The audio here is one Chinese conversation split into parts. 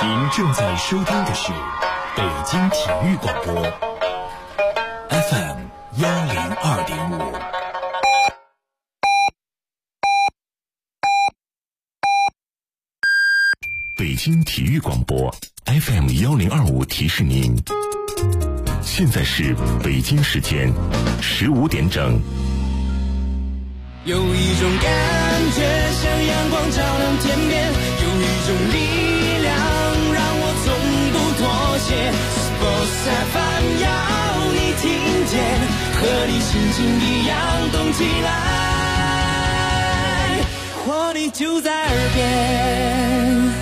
您正在收听的是北京体育广播 FM102.5。北京体育广播 FM1025 提示您，现在是北京时间15点整。 有一种感觉像阳光照亮天边，有一种力量让我从不妥协。Sports FM 要你听见，和你心情一样动起来，活力就在耳边。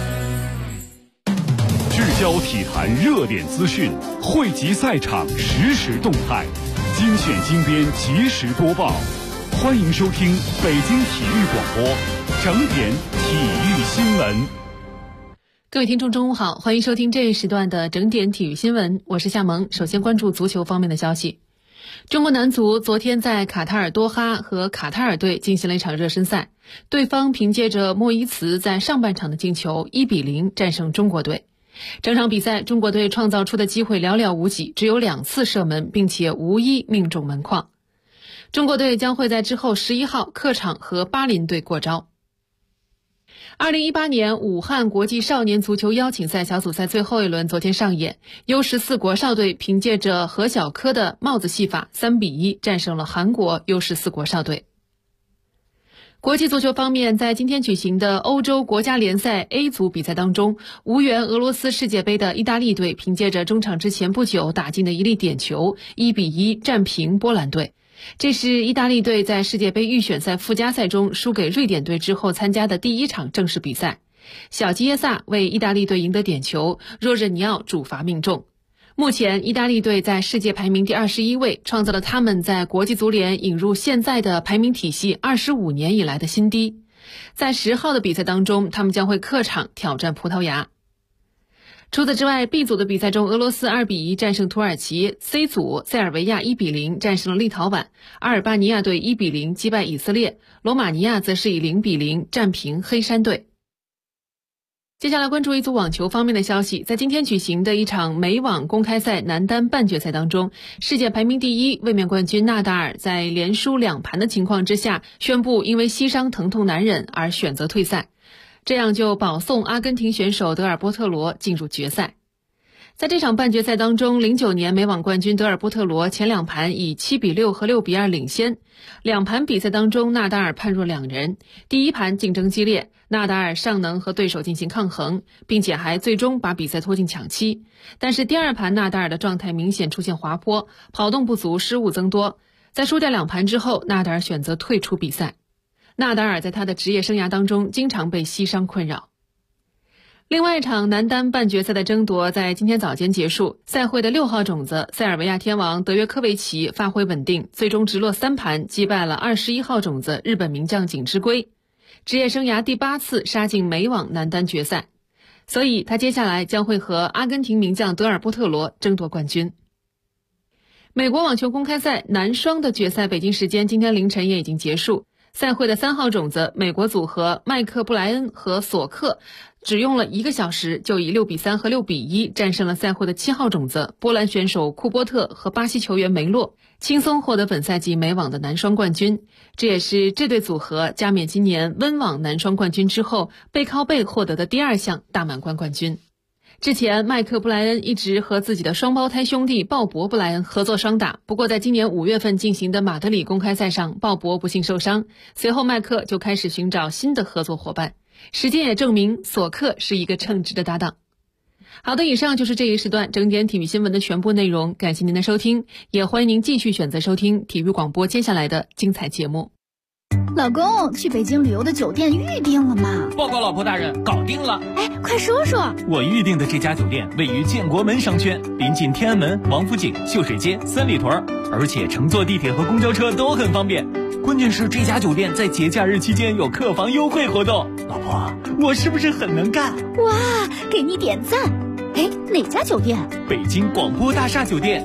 聚焦体坛热点资讯，汇集赛场实时动态，精选精编及时播报。欢迎收听北京体育广播整点体育新闻。 各位听众中午好，欢迎收听这一时段的整点体育新闻，我是夏萌。首先关注足球方面的消息。中国男足昨天在卡塔尔多哈和卡塔尔队进行了一场热身赛，对方凭借着莫伊茨在上半场的进球1-0战胜中国队。整场比赛中国队创造出的机会寥寥无几，只有2次射门，并且无一命中门框。中国队将会在之后11号客场和巴林队过招。2018年武汉国际少年足球邀请赛小组赛最后一轮昨天上演，U14国少队凭借着何小柯的帽子戏法3-1战胜了韩国 U14国少队。国际足球方面，在今天举行的欧洲国家联赛 A 组比赛当中，无缘俄罗斯世界杯的意大利队凭借着中场之前不久打进的一粒点球1-1战平波兰队。这是意大利队在世界杯预选赛附加赛中输给瑞典队之后参加的第一场正式比赛。小基耶萨为意大利队赢得点球，若热尼奥主罚命中。目前意大利队在世界排名第21位，创造了他们在国际足联引入现在的排名体系25年以来的新低。在10号的比赛当中，他们将会客场挑战葡萄牙。除此之外， B 组的比赛中，俄罗斯2-1战胜土耳其， C 组塞尔维亚1-0战胜了立陶宛，阿尔巴尼亚队1-0击败以色列，罗马尼亚则是以0-0战平黑山队。接下来关注一组网球方面的消息，在今天举行的一场美网公开赛男单半决赛当中，世界排名第1卫冕冠军纳达尔在连输2盘的情况之下，宣布因为膝伤疼痛难忍而选择退赛，这样就保送阿根廷选手德尔波特罗进入决赛。在这场半决赛当中，09年美网冠军德尔波特罗前2盘以7-6和6-2领先，2盘比赛当中纳达尔判若两人。第一盘竞争激烈，纳达尔尚能和对手进行抗衡，并且还最终把比赛拖进抢七。但是第2盘纳达尔的状态明显出现滑坡，跑动不足，失误增多。在输掉2盘之后，纳达尔选择退出比赛。纳达尔在他的职业生涯当中经常被膝伤困扰。另外一场男单半决赛的争夺在今天早间结束，赛会的6号种子塞尔维亚天王德约科维奇发挥稳定，最终直落3盘击败了21号种子日本名将井之圭，职业生涯第8次杀进美网男单决赛，所以他接下来将会和阿根廷名将德尔波特罗争夺冠军。美国网球公开赛男双的决赛北京时间今天凌晨也已经结束，赛会的3号种子美国组合麦克布莱恩和索克只用了1个小时就以6-3和6-1战胜了赛会的7号种子波兰选手库波特和巴西球员梅洛，轻松获得本赛季美网的男双冠军。这也是这对组合加冕今年温网男双冠军之后背靠背获得的第2项大满贯冠军。之前麦克布莱恩一直和自己的双胞胎兄弟鲍勃布莱恩合作双打，不过在今年5月份进行的马德里公开赛上，鲍勃不幸受伤，随后麦克就开始寻找新的合作伙伴。时间也证明索克是一个称职的搭档。好的，以上就是这一时段整点体育新闻的全部内容，感谢您的收听，也欢迎您继续选择收听体育广播接下来的精彩节目。 老公，去北京旅游的酒店预定了吗？ 报告老婆大人，搞定了。 哎，快说说。 我预定的这家酒店位于建国门商圈，临近天安门、王府井、秀水街、三里屯，而且乘坐地铁和公交车都很方便。关键是这家酒店在节假日期间有客房优惠活动。老婆，我是不是很能干？ 哇，给你点赞。哎，哪家酒店？ 北京广播大厦酒店。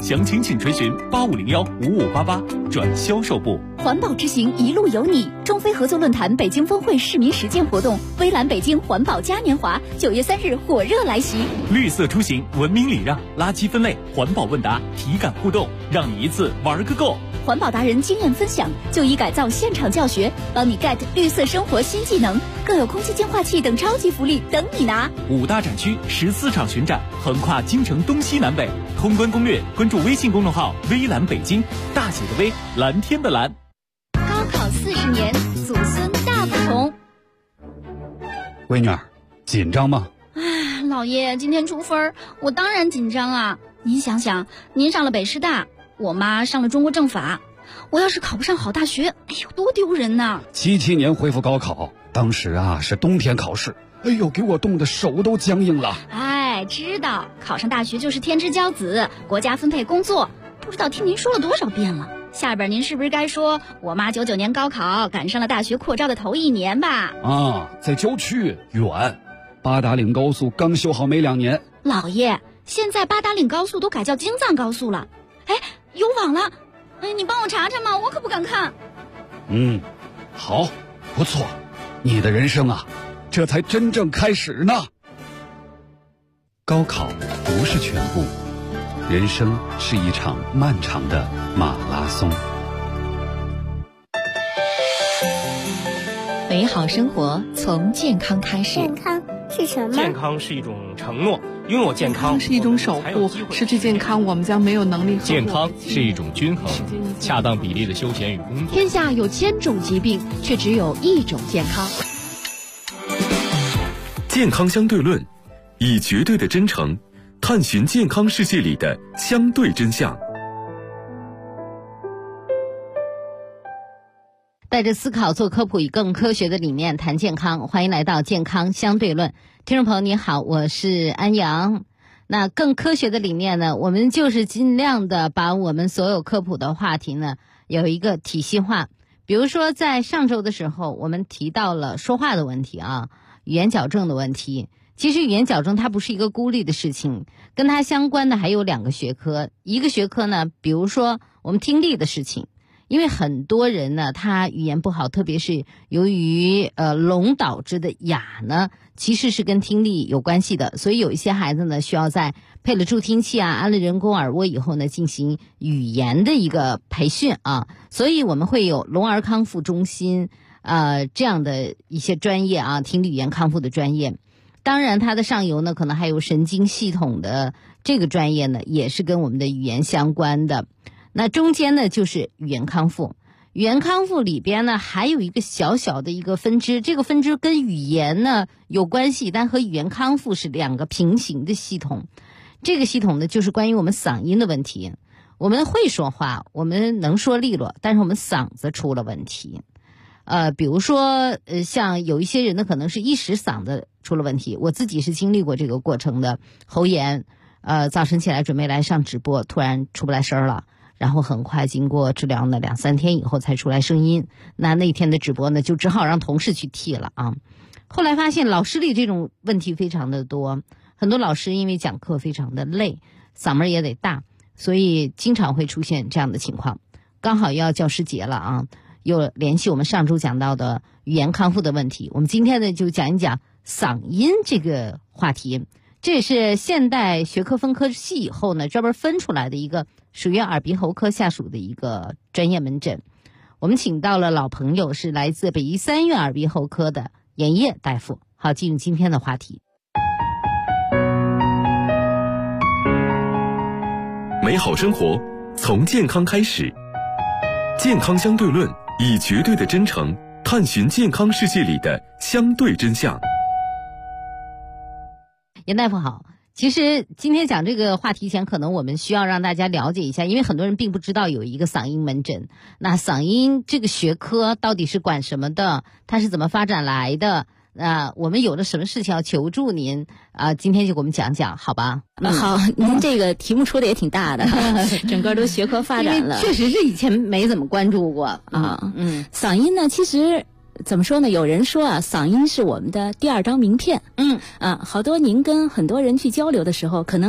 详情请垂询85015588转销售部。 环保之行一路有你，中非合作论坛北京峰会市民实践活动，微蓝北京环保嘉年华9月3日火热来袭。 绿色出行，文明礼让，垃圾分类，环保问答，体感互动，让你一次玩个够。 环保达人经验分享，就医改造现场教学，帮你 get 绿色生活新技能，更有空气净化器等超级福利等你拿。 5大展区14场巡展，横跨京城东西南北。通关攻略，关注微信公众号微蓝北京，大写的微，蓝天的蓝。 高考40年，祖孙大不同。 闺女儿，紧张吗？ 老爷，今天出分，我当然紧张啊。您想想，您上了北师大，我妈上了中国政法，我要是考不上好大学，哎呦，多丢人呐 ！77年恢复高考，当时是冬天考试，哎呦，给我冻得手都僵硬了。 哎，知道考上大学就是天之骄子，国家分配工作，不知道听您说了多少遍了。下边您是不是该说我妈99年高考赶上了大学扩招的头1年吧？ 在郊区远，八达岭高速刚修好没2年。 老爷，现在八达岭高速都改叫京藏高速了，哎，有网了，你帮我查查嘛，我可不敢看。 好，不错，你的人生这才真正开始呢。高考不是全部，人生是一场漫长的马拉松。 美好生活从健康开始。 健康是什么？ 健康是一种承诺，拥有健康是一种守护，失去健康我们将没有能力。 健康是一种均衡，恰当比例的休闲与工作。 天下有1000种疾病，却只有1种健康。 健康相对论，以绝对的真诚探寻健康世界里的相对真相。 带着思考做科普，以更科学的理念谈健康，欢迎来到健康相对论。听众朋友你好，我是安阳。那更科学的理念呢，我们就是尽量的把我们所有科普的话题呢有一个体系化。比如说在上周的时候，我们提到了说话的问题语言矫正的问题。其实语言矫正它不是一个孤立的事情，跟它相关的还有2个学科。一个学科呢，比如说我们听力的事情，因为很多人呢他语言不好，特别是由于聋导致的哑呢，其实是跟听力有关系的。所以有一些孩子呢需要在配了助听器安了人工耳蜗以后呢进行语言的一个培训所以我们会有聋儿康复中心这样的一些专业听力语言康复的专业。当然它的上游呢可能还有神经系统的这个专业呢，也是跟我们的语言相关的。那中间呢就是语言康复。语言康复里边呢还有一个小小的一个分支，这个分支跟语言呢有关系，但和语言康复是2个平行的系统。这个系统呢就是关于我们嗓音的问题。我们会说话，我们能说利落，但是我们嗓子出了问题。比如说像有一些人呢可能是一时嗓子出了问题，我自己是经历过这个过程的。喉炎早晨起来准备来上直播，突然出不来声了，然后很快经过治疗呢2-3天以后才出来声音。那天的直播呢就只好让同事去替了后来发现老师里这种问题非常的多，很多老师因为讲课非常的累，嗓门也得大，所以经常会出现这样的情况。刚好要教师节了又联系我们上周讲到的语言康复的问题，我们今天呢就讲一讲嗓音这个话题。这也是现代学科分科系以后呢专门分出来的一个属于耳鼻喉科下属的一个专业门诊。我们请到了老朋友，是来自北医3院耳鼻喉科的严烨大夫。好，进入今天的话题。 美好生活从健康开始，健康相对论，以绝对的真诚探寻健康世界里的相对真相。 严大夫好，其实今天讲这个话题前，可能我们需要让大家了解一下，因为很多人并不知道有一个嗓音门诊。那嗓音这个学科到底是管什么的？它是怎么发展来的？我们有了什么事情要求助您今天就给我们讲讲，好吧？ 好，您这个题目出的也挺大的，整个都学科发展了， 确实是以前没怎么关注过嗓音呢，其实怎么说呢？有人说嗓音是我们的第2张名片。好多您跟很多人去交流的时候，可能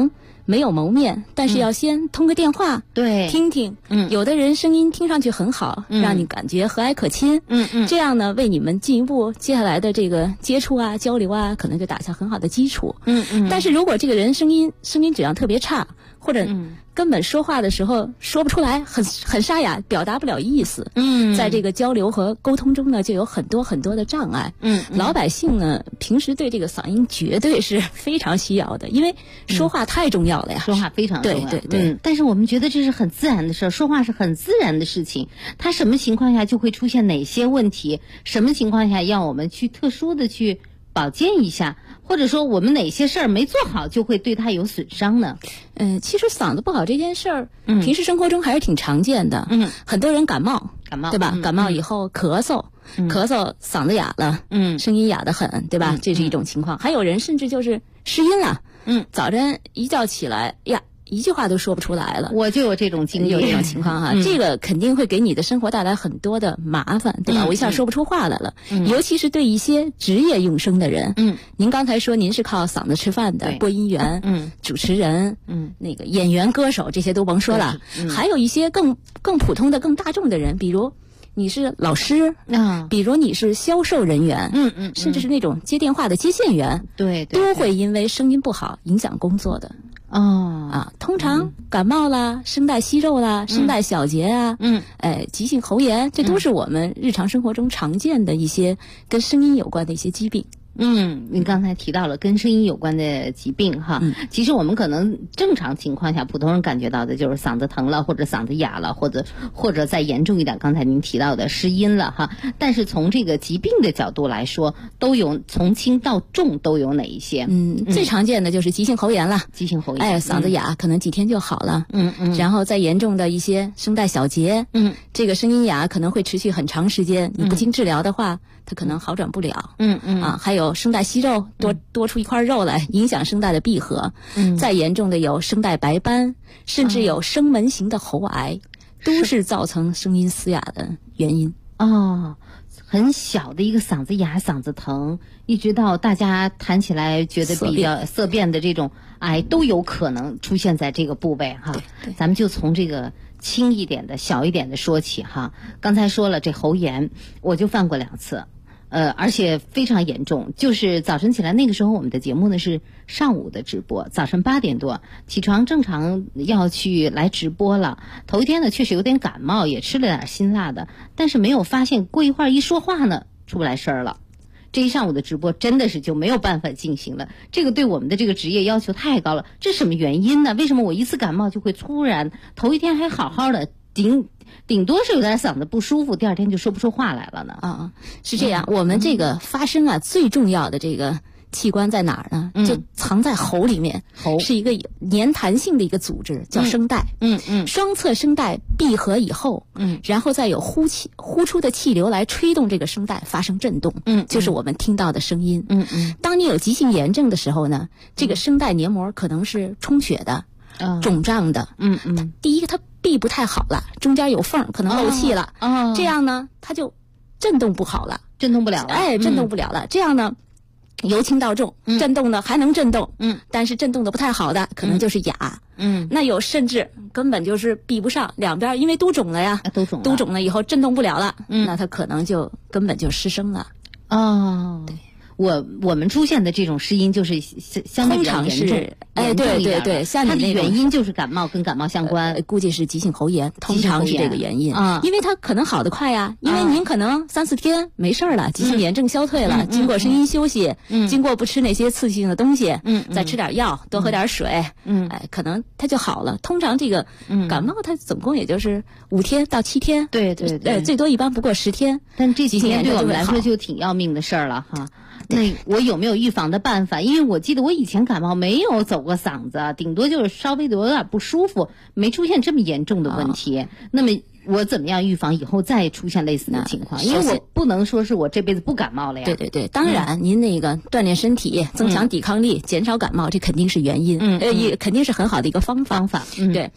没有谋面，但是要先通个电话， 对， 听听。有的人声音听上去很好，让你感觉和蔼可亲。这样呢，为你们进一步接下来的这个接触啊、交流啊，可能就打下很好的基础。但是如果这个人声音质量特别差，或者根本说话的时候说不出来，很沙哑，表达不了意思。在这个交流和沟通中呢，就有很多很多的障碍。老百姓呢，平时对这个嗓音绝对是非常需要的，因为说话太重要了呀， 说话非常重要。 对。 但是我们觉得这是很自然的事儿，说话是很自然的事情。它什么情况下就会出现哪些问题？什么情况下要我们去特殊的去保健一下？或者说我们哪些事儿没做好就会对它有损伤呢？ 其实嗓子不好这件事儿，平时生活中还是挺常见的。很多人感冒对吧？感冒以后咳嗽，嗓子哑了，声音哑得很，对吧？这是一种情况。还有人甚至就是失音了，早晨一觉起来呀，一句话都说不出来了。 我就有这种经历， 有这种情况哈。这个肯定会给你的生活带来很多的麻烦，对吧？我一下说不出话来了。尤其是对一些职业用声的人，您刚才说您是靠嗓子吃饭的，播音员，主持人，那个演员、歌手这些都甭说了，还有一些更普通的、更大众的人，比如你是老师比如你是销售人员，甚至是那种接电话的接线员， 对， 都会因为声音不好影响工作的。通常感冒啦、声带息肉啦、声带小结啊，急性喉炎，这都是我们日常生活中常见的一些跟声音有关的一些疾病。 您刚才提到了跟声音有关的疾病哈，其实我们可能正常情况下，普通人感觉到的就是嗓子疼了，或者嗓子哑了，或者再严重一点，刚才您提到的失音了哈。但是从这个疾病的角度来说，都有从轻到重都有哪一些？ 最常见的就是急性喉炎了， 急性喉炎， 嗓子哑可能几天就好了，然后再严重的一些声带小结，这个声音哑可能会持续很长时间，你不经治疗的话，它可能好转不了。还有声带息肉，多出一块肉来，影响声带的闭合。再严重的有声带白斑，甚至有声门型的喉癌，都是造成声音嘶哑的原因。 很小的一个嗓子哑、嗓子疼，一直到大家谈起来觉得比较色变的这种癌，都有可能出现在这个部位哈。咱们就从这个轻一点的、小一点的说起哈。刚才说了这喉炎，我就犯过2次。而且非常严重，就是早晨起来那个时候，我们的节目呢是上午的直播，早晨8点多起床，正常要去来直播了。头一天呢确实有点感冒，也吃了点辛辣的，但是没有发现，过一会儿一说话呢出不来声儿了。这一上午的直播真的是就没有办法进行了，这个对我们的这个职业要求太高了。这是什么原因呢？为什么我一次感冒就会突然头一天还好好的顶多是有点嗓子不舒服，第二天就说不出话来了呢？ 是这样。我们这个发声啊，最重要的这个器官在哪儿呢？就藏在喉里面。喉是一个粘弹性的一个组织，叫声带。双侧声带闭合以后，然后再有呼出的气流来吹动这个声带发生震动。就是我们听到的声音。当你有急性炎症的时候呢，这个声带黏膜可能是充血的。肿胀的，第一个它闭不太好了，中间有缝，可能漏气了，这样呢，它就震动不好了， 震动不了了， 震动不了了，这样呢，由轻到重，震动的还能震动，但是震动的不太好的，可能就是哑，那有甚至根本就是闭不上，两边因为都肿了呀，都肿了以后震动不了了，那它可能就根本就失声了。 对。我们出现的这种失音就是相对比较严重， 对，像它的原因就是感冒跟感冒相关， 估计是急性喉炎，通常是这个原因因为它可能好得快呀，因为您可能3-4天没事了，急性炎症消退了，经过声音休息，经过不吃那些刺激性的东西，再吃点药，多喝点水，可能它就好了。通常这个感冒它总共也就是5天到7天， 对， 最多一般不过10天， 但这几天对我们来说就挺要命的事儿了哈。那我有没有预防的办法？因为我记得我以前感冒没有走过嗓子，顶多就是稍微的有点不舒服，没出现这么严重的问题。那么我怎么样预防以后再出现类似的情况？因为我不能说是我这辈子不感冒了呀。 对，当然您那个锻炼身体，增强抵抗力，减少感冒，这肯定是原因，也肯定是很好的一个方法。对。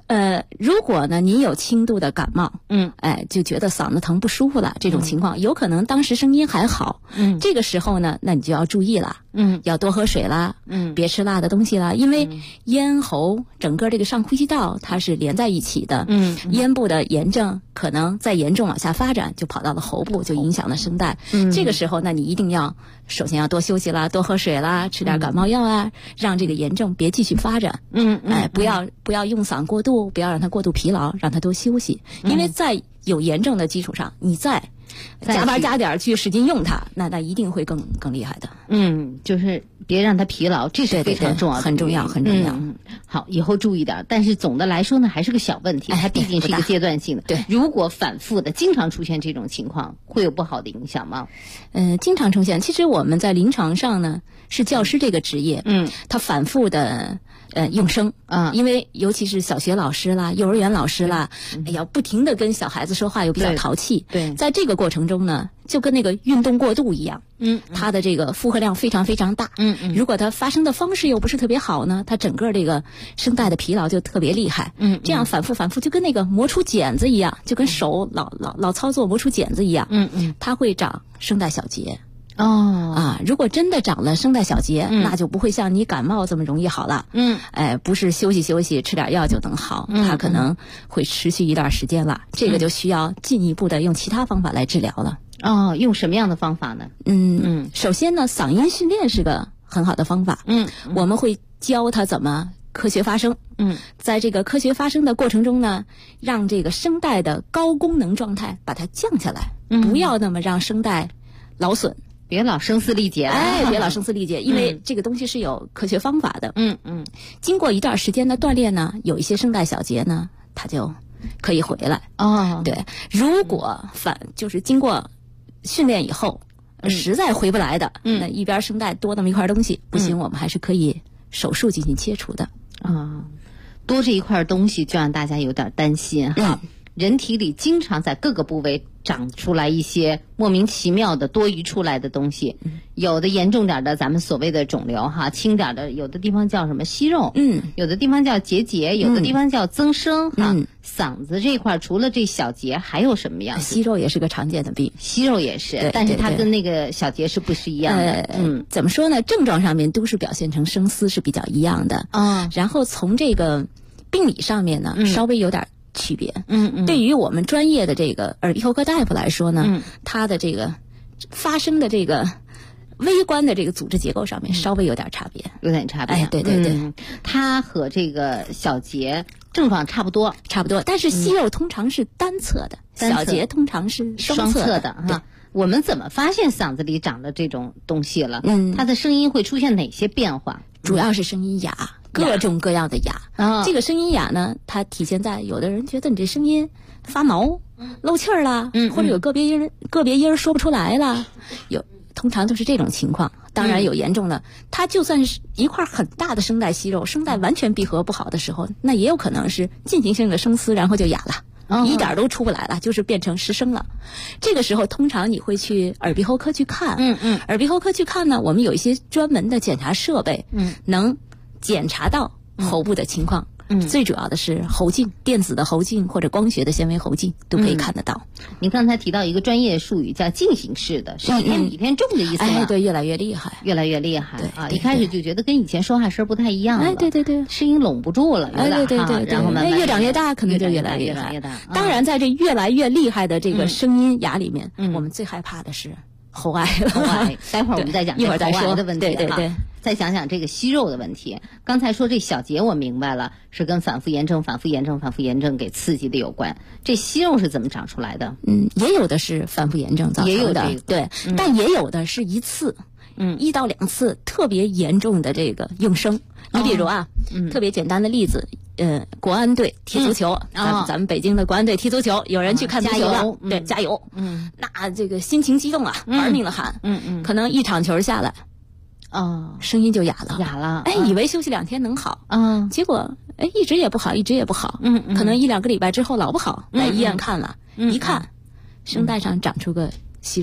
如果呢您有轻度的感冒，就觉得嗓子疼不舒服了，这种情况有可能当时声音还好，这个时候呢，那你就要注意了，要多喝水啦，别吃辣的东西啦，因为咽喉整个这个上呼吸道它是连在一起的，咽部的炎症可能再严重往下发展，就跑到了喉部，就影响了声带。这个时候呢，你一定要首先要多休息啦，多喝水啦，吃点感冒药啊，让这个炎症别继续发展。不要用嗓过度，不要让它过度疲劳，让它多休息。因为在有炎症的基础上，你再加班加点去使劲用它，那一定会更厉害的。 就是别让它疲劳，这是非常重要的， 很重要，很重要。 好，以后注意点。但是总的来说呢，还是个小问题，它毕竟是一个阶段性的。 对， 如果反复的经常出现这种情况，会有不好的影响吗？ 经常出现，其实我们在临床上呢，是教师这个职业，他反复的用声因为尤其是小学老师啦、幼儿园老师啦，要不停的跟小孩子说话，又比较淘气。 对， 在这个过程中呢，就跟那个运动过度一样，他的这个负荷量非常非常大。如果他发声的方式又不是特别好呢，他整个这个声带的疲劳就特别厉害。这样反复就跟那个磨出茧子一样，就跟手老操作磨出茧子一样。它会长声带小结。如果真的长了声带小结，那就不会像你感冒这么容易好了。不是休息吃点药就能好，它可能会持续一段时间了。这个就需要进一步的用其他方法来治疗了。 用什么样的方法呢？ 首先呢，嗓音训练是个很好的方法。我们会教他怎么科学发声。在这个科学发声的过程中呢，让这个声带的高功能状态把它降下来，不要那么让声带劳损。 别老声嘶力竭， 别老声嘶力竭，因为这个东西是有科学方法的。经过一段时间的锻炼呢，有一些声带小结呢，它就可以回来。对，如果就是经过训练以后，实在回不来的，那一边声带多那么一块东西，不行，我们还是可以手术进行切除的。 多这一块东西就让大家有点担心哈。人体里经常在各个部位长出来一些莫名其妙的多余出来的东西，有的严重点的咱们所谓的肿瘤哈，轻点的有的地方叫什么息肉，有的地方叫结节，有的地方叫增生哈。嗓子这块除了这小结还有什么样？ 息肉也是个常见的病， 息肉也是，但是它跟那个小结是不是一样的？ 怎么说呢？症状上面都是表现成声嘶是比较一样的然后从这个病理上面呢，稍微有点区别。对于我们专业的这个耳鼻喉科大夫来说呢，他的这个发声的这个微观的这个组织结构上面稍微有点差别，对， 它和这个小结症状差不多， 但是息肉通常是单侧的，小结通常是双侧的哈。我们怎么发现嗓子里长了这种东西了？它的声音会出现哪些变化？ 主要是声音哑，各种各样的哑。这个声音哑呢，它体现在有的人觉得你这声音发毛、漏气儿啦，或者有个别音说不出来啦，通常都是这种情况。当然有严重的，它就算是一块很大的声带息肉，声带完全闭合不好的时候，那也有可能是进行性的声嘶，然后就哑了。一点都出不来了，就是变成失声了。这个时候通常你会去耳鼻喉科去看。耳鼻喉科去看呢，我们有一些专门的检查设备，能检查到喉部的情况。最主要的是喉镜，电子的喉镜或者光学的纤维喉镜都可以看得到。 您刚才提到一个专业术语叫进行式的，是一天比一天重的意思吗？ 对，越来越厉害， 一开始就觉得跟以前说话声不太一样了。 对， 声音拢不住了， 对， 然后慢慢越长越大，可能就越来越厉害。当然，在这越来越厉害的这个声音哑里面，我们最害怕的是喉癌了。 待会儿我们再讲一会儿再说的问题。 对。 再讲讲这个息肉的问题。刚才说这小结我明白了，是跟反复炎症给刺激的有关。这息肉是怎么长出来的？ 也有的是反复炎症造成的， 也有这个对，但也有的是一次，1到2次特别严重的这个用声。你比如特别简单的例子，国安队踢足球，咱们北京的国安队踢足球，有人去看足球了，对，加油，那这个心情激动玩命的喊，可能一场球下来。声音就哑了，以为休息2天能好，结果一直也不好，可能1-2个礼拜之后老不好，来医院看了，一看声带上长出个息肉，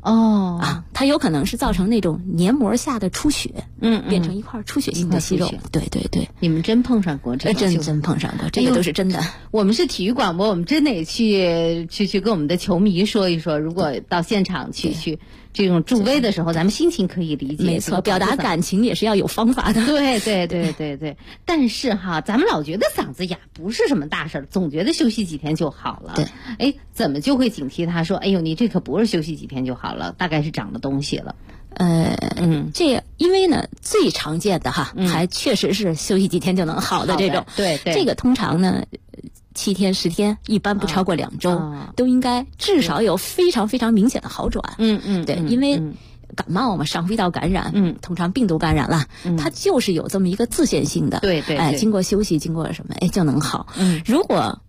它有可能是造成那种黏膜下的出血，变成一块出血性的息肉。对对对， 你们真碰上过这个？ 真碰上过，这个都是真的。 我们是体育广播，我们真得去跟我们的球迷说一说，如果到现场去这种助威的时候，咱们心情可以理解。 没错，表达感情也是要有方法的。 对对对对对。但是哈，咱们老觉得嗓子哑不是什么大事儿，总觉得休息几天就好了。 对， 哎，怎么就会警惕他说，哎呦，你这可不是休息几天就好了，大概是长了东西了。 这因为呢，最常见的还确实是休息几天就能好的这种。 对对， 这个通常呢，7天10天，一般不超过2周，都应该至少有非常非常明显的好转。对，因为感冒嘛，上呼吸道感染，通常病毒感染了，它就是有这么一个自限性的。 对对， 经过休息，经过什么，就能好。如果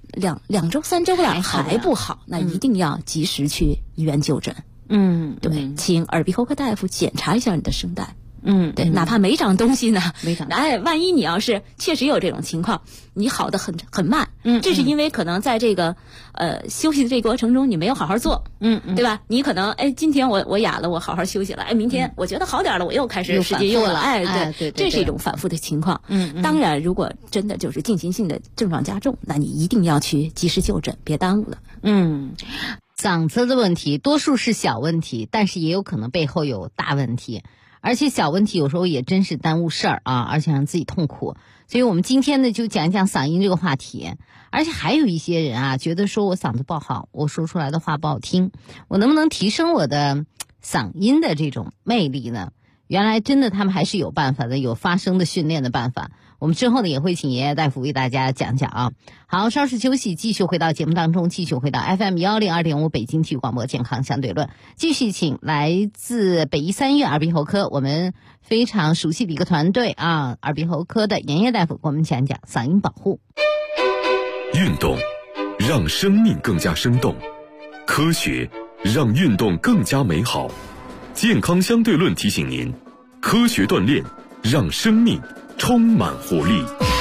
2周3周了还不好，那一定要及时去医院就诊。对，请耳鼻喉科大夫检查一下你的声带。对，哪怕没长东西呢，万一你要是确实有这种情况，你好的很慢，这是因为可能在这个休息的这个过程中你没有好好做，对吧？你可能今天我哑了，我好好休息了，明天我觉得好点了，我又开始使劲用了，对，这是一种反复的情况。当然，如果真的就是进行性的症状加重，那你一定要去及时就诊，别耽误了。 嗓子的问题多数是小问题，但是也有可能背后有大问题。而且小问题有时候也真是耽误事儿啊，而且让自己痛苦。所以我们今天呢就讲一讲嗓音这个话题。而且还有一些人啊，觉得说我嗓子不好，我说出来的话不好听，我能不能提升我的嗓音的这种魅力呢？原来真的他们还是有办法的，有发声的训练的办法。我们之后呢也会请爷爷大夫为大家讲讲啊。好，稍事休息，继续回到节目当中，继续回到 FM102.5 北京体育广播健康相对论，继续请来自北医三院耳鼻喉科我们非常熟悉的一个团队啊，耳鼻喉科的严烨大夫给我们讲讲嗓音保护。 运动让生命更加生动，科学让运动更加美好。健康相对论提醒您，科学锻炼让生命充满活力。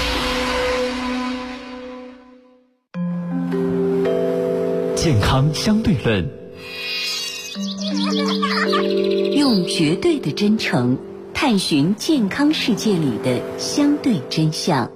健康相对论， 用绝对的真诚探寻健康世界里的相对真相。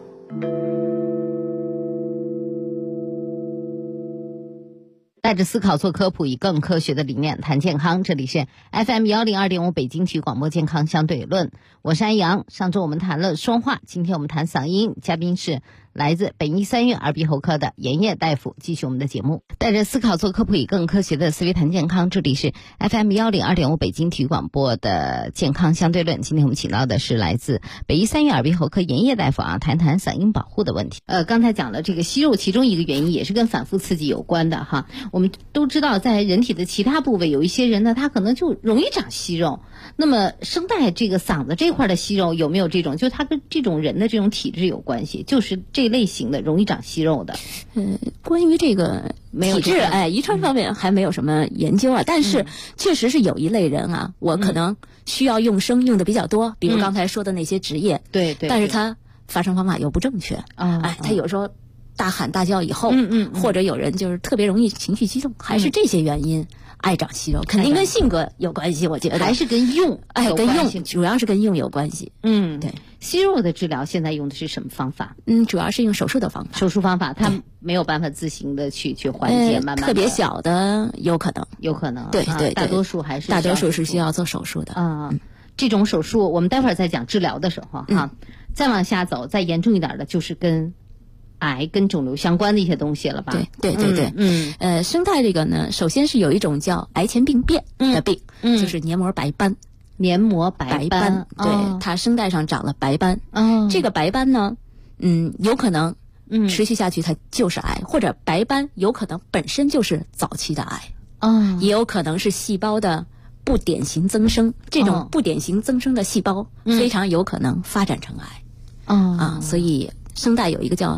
带着思考做科普，以更科学的理念谈健康。这里是 FM102.5 北京体育广播健康相对论，我是安阳。上周我们谈了说话，今天我们谈嗓音，嘉宾是来自北医三院耳鼻喉科的严烨大夫。继续我们的节目，带着思考做科普，以更科学的思维谈健康。这里是 FM102.5 北京体育广播的健康相对论。今天我们请到的是来自北医三院耳鼻喉科严烨大夫啊，谈谈嗓音保护的问题。刚才讲了这个息肉，其中一个原因也是跟反复刺激有关的哈。我们都知道，在人体的其他部位，有一些人呢，他可能就容易长息肉。那么声带这个嗓子这块的息肉有没有这种，就它跟这种人的这种体质有关系，就是这类型的容易长息肉的？ 关于这个体质，遗传方面还没有什么研究啊，但是确实是有一类人啊，我可能需要用声用的比较多，比如刚才说的那些职业， 对对， 但是他发声方法又不正确啊，他有时候大喊大叫以后，或者有人就是特别容易情绪激动，还是这些原因爱长息肉，肯定跟性格有关系，我觉得还是跟用， 跟用主要是跟用有关系。对， 息肉的治疗现在用的是什么方法？ 主要是用手术的方法。 手术方法，它没有办法自行的去缓解，慢慢特别小的有可能， 对对，大多数是需要做手术的啊。这种手术我们待会儿再讲治疗的时候哈，再往下走，再严重一点的就是跟癌跟肿瘤相关的一些东西了吧？ 对，声带这个呢，首先是有一种叫癌前病变的病，就是黏膜白斑。 黏膜白斑， 对，它声带上长了白斑。这个白斑呢，有可能持续下去它就是癌，或者白斑有可能本身就是早期的癌，也有可能是细胞的不典型增生。这种不典型增生的细胞非常有可能发展成癌。所以声带有一个叫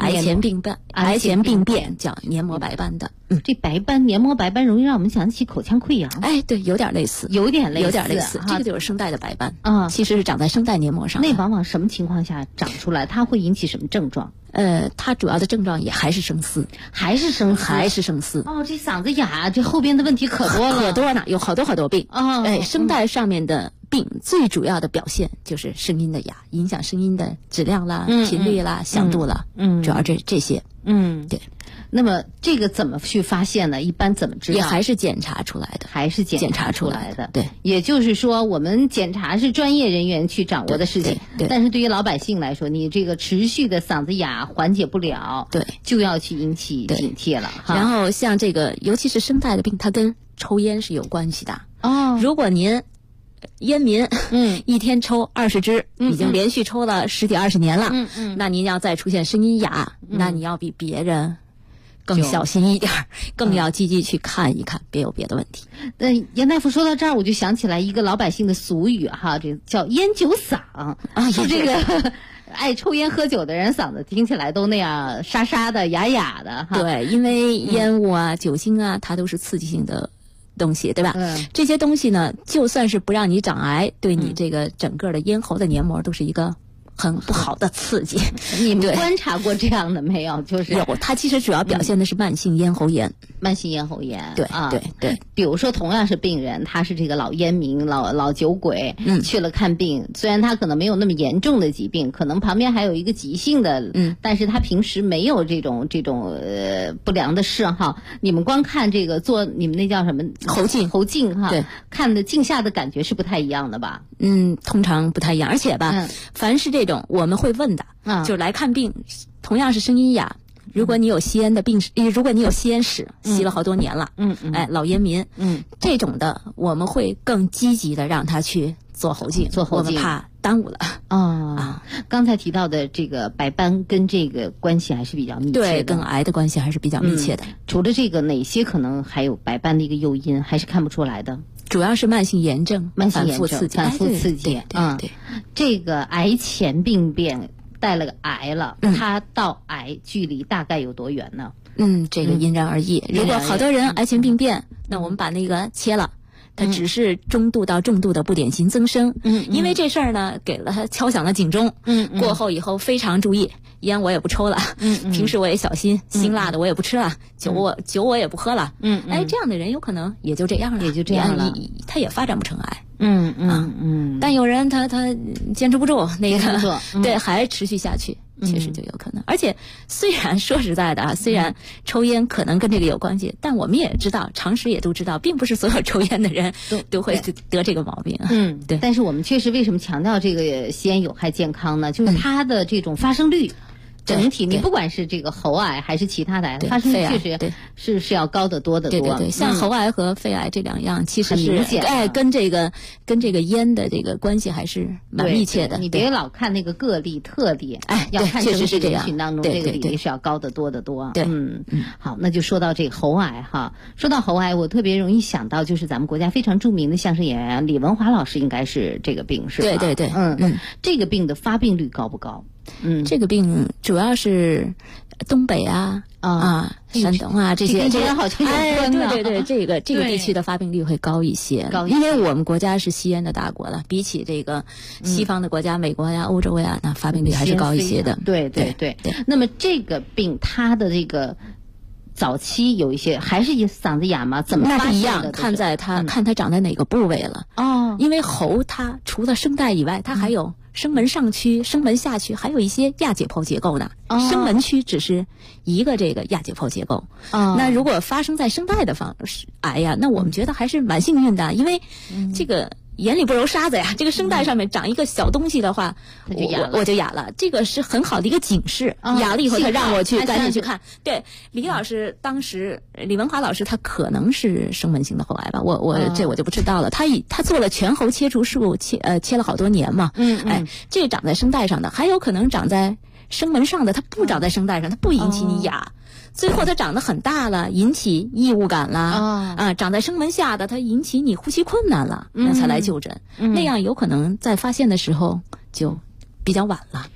癌前病变叫黏膜白斑的。 这白斑、黏膜白斑容易让我们想起口腔溃疡。 哎，对，有点类似。这个就是声带的白斑其实是长在声带黏膜上。 那往往什么情况下长出来？它会引起什么症状？ 它主要的症状也还是声嘶。 哦，这嗓子哑，这后边的问题可多呢，有好多病。声带上面的病最主要的表现就是声音的哑，影响声音的质量啦、频率啦、响度啦，主要这些。对。 那么这个怎么去发现呢？一般怎么知道？ 也还是检查出来的。对， 也就是说，我们检查是专业人员去掌握的事情， 对。 但是对于老百姓来说，你这个持续的嗓子哑缓解不了， 对， 就要去引起警惕了。 然后像这个，尤其是声带的病，它跟抽烟是有关系的。如果您烟民，一天抽20支，已经连续抽了10几20年了，那您要再出现声音哑，那你要比别人更小心一点，更要积极去看一看，别有别的问题。 严大夫说到这儿，我就想起来一个老百姓的俗语这叫烟酒嗓说这个爱抽烟喝酒的人嗓子听起来都那样沙沙的、哑哑的对，因为烟雾酒精它都是刺激性的东西，对吧？这些东西呢，就算是不让你长癌，对你这个整个的咽喉的黏膜都是一个很不好的刺激。 你们观察过这样的没有？就是有，它其实主要表现的是慢性咽喉炎。 对。比如说，同样是病人，他是这个老烟民、老酒鬼，去了看病，虽然他可能没有那么严重的疾病，可能旁边还有一个急性的，但是他平时没有这种不良的嗜好。你们光看这个做你们那叫什么喉镜对，看的镜下的感觉是不太一样的吧？ 通常不太一样，而且吧，凡是这种我们会问的，就是来看病，同样是声音哑。如果你有吸烟的病史，如果你有吸烟史，吸了好多年了，老烟民，这种的我们会更积极的让他去做喉镜，我们怕耽误了。 刚才提到的这个白斑跟这个关系还是比较密切的， 对，跟癌的关系还是比较密切的。 除了这个，哪些可能还有白斑的一个诱因，还是看不出来的？ 主要是慢性炎症，反复刺激。 对，这个癌前病变带了个癌了，它到癌距离大概有多远呢？ 这个因人而异。如果好多人癌前病变，那我们把那个切了。它只是中度到重度的不典型增生，因为这事儿呢，给了他敲响了警钟，过后以后非常注意，烟我也不抽了，平时我也小心，辛辣的我也不吃了，酒我也不喝了，这样的人有可能也就这样了，他也发展不成癌。但有人他坚持不住那个，对，还持续下去，确实就有可能。而且虽然说实在的虽然抽烟可能跟这个有关系，但我们也知道，常识也都知道，并不是所有抽烟的人都会得这个毛病。对。 但是我们确实为什么强调这个吸烟有害健康呢？就是它的这种发生率。整体，你不管是这个喉癌还是其他的癌，发生率确实是要高得多得多。 对，像喉癌和肺癌这两样，其实是跟这个烟的这个关系还是蛮密切的。 你别老看那个个例特例，要看整体人群当中这个比例是要高得多得多。 对， 好，那就说到这个喉癌哈。说到喉癌，我特别容易想到就是咱们国家非常著名的相声演员李文华老师，应该是这个病是吧？ 对， 这个病的发病率高不高？ 这个病主要是东北山东这些， 好像有关的。 对，这个地区的发病率会高一些，因为我们国家是吸烟的大国了，比起这个西方的国家，美国呀、欧洲呀，那发病率还是高一些的。 对。那么这个病它的这个早期有一些还是嗓子哑吗？怎么那一样？看它长在哪个部位了。因为喉它除了声带以外，它还有声门上区、声门下区，还有一些亚解剖结构呢。声门区只是一个这个亚解剖结构。那如果发生在声带的癌呀，那我们觉得还是蛮幸运的，因为这个眼里不揉沙子呀，这个声带上面长一个小东西的话，我就哑了。这个是很好的一个警示。哑了以后，他让我去赶紧去看。对，李老师当时李文华老师他可能是声门型的喉癌吧，我就不知道了。他做了全喉切除术，切了好多年嘛。这个长在声带上的，还有可能长在声门上的，它不长在声带上，它不引起你哑。最后它长得很大了，引起异物感啦，长在声门下的，它引起你呼吸困难了，那才来就诊。那样有可能在发现的时候就比较晚了。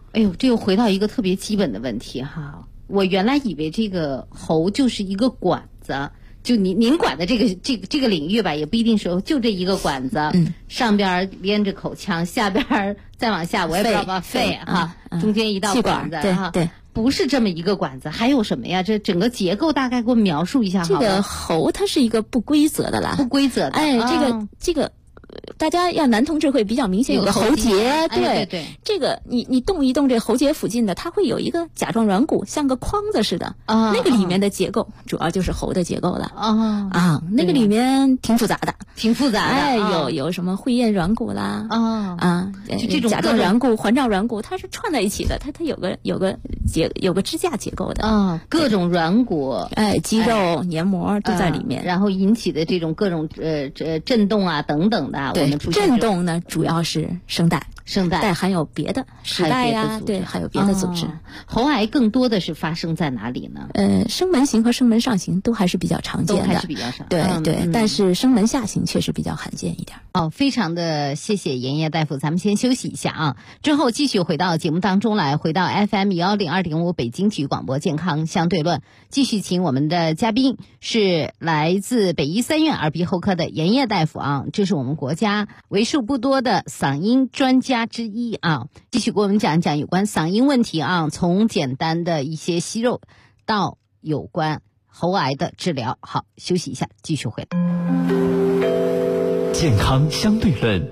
哎呦，这又回到一个特别基本的问题哈。我原来以为这个喉就是一个管子，就您管的这个领域吧，也不一定是就这一个管子，上边连着口腔，下边再往下我也不知道吧，肺哈，中间一道管子哈， 对， 不是这么一个管子，还有什么呀？这整个结构大概给我描述一下好了。 这个喉它是一个不规则的啦， 不规则的， 哎，这个。大家要男同志会比较明显有个喉结， 对， 这个你动一动这喉结附近的，它会有一个甲状软骨，像个框子似的，那个里面的结构主要就是喉的结构了。那个里面挺复杂的，哎，有什么会厌软骨啦，这种甲状软骨、环状软骨，它是串在一起的，它有个支架结构的各种软骨， 哎，肌肉、黏膜都在里面， 然后引起的这种各种震动啊等等的。 对，震动呢主要是声带，带含有别的时带呀，对，还有别的组织。 喉癌更多的是发生在哪里呢？ 声门型和声门上型都还是比较常见的， 都还是比较少。 对，但是声门下型确实比较罕见一点。 非常的谢谢严烨大夫，咱们先休息一下啊，之后继续回到节目当中来，回到 FM 102.5北京体育广播健康相对论，继续请我们的嘉宾是来自北医三院耳鼻喉科的严烨大夫啊，这是我们国家为数不多的嗓音专家之一啊，继续给我们讲一讲有关嗓音问题啊，从简单的一些息肉到有关喉癌的治疗。好，休息一下，继续回来。 健康相对论，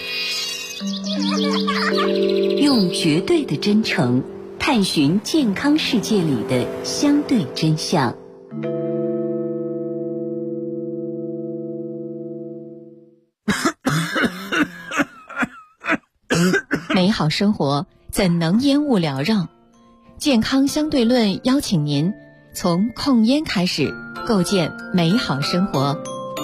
用绝对的真诚探寻健康世界里的相对真相。 美好生活怎能烟雾缭绕？健康相对论邀请您从控烟开始，构建美好生活。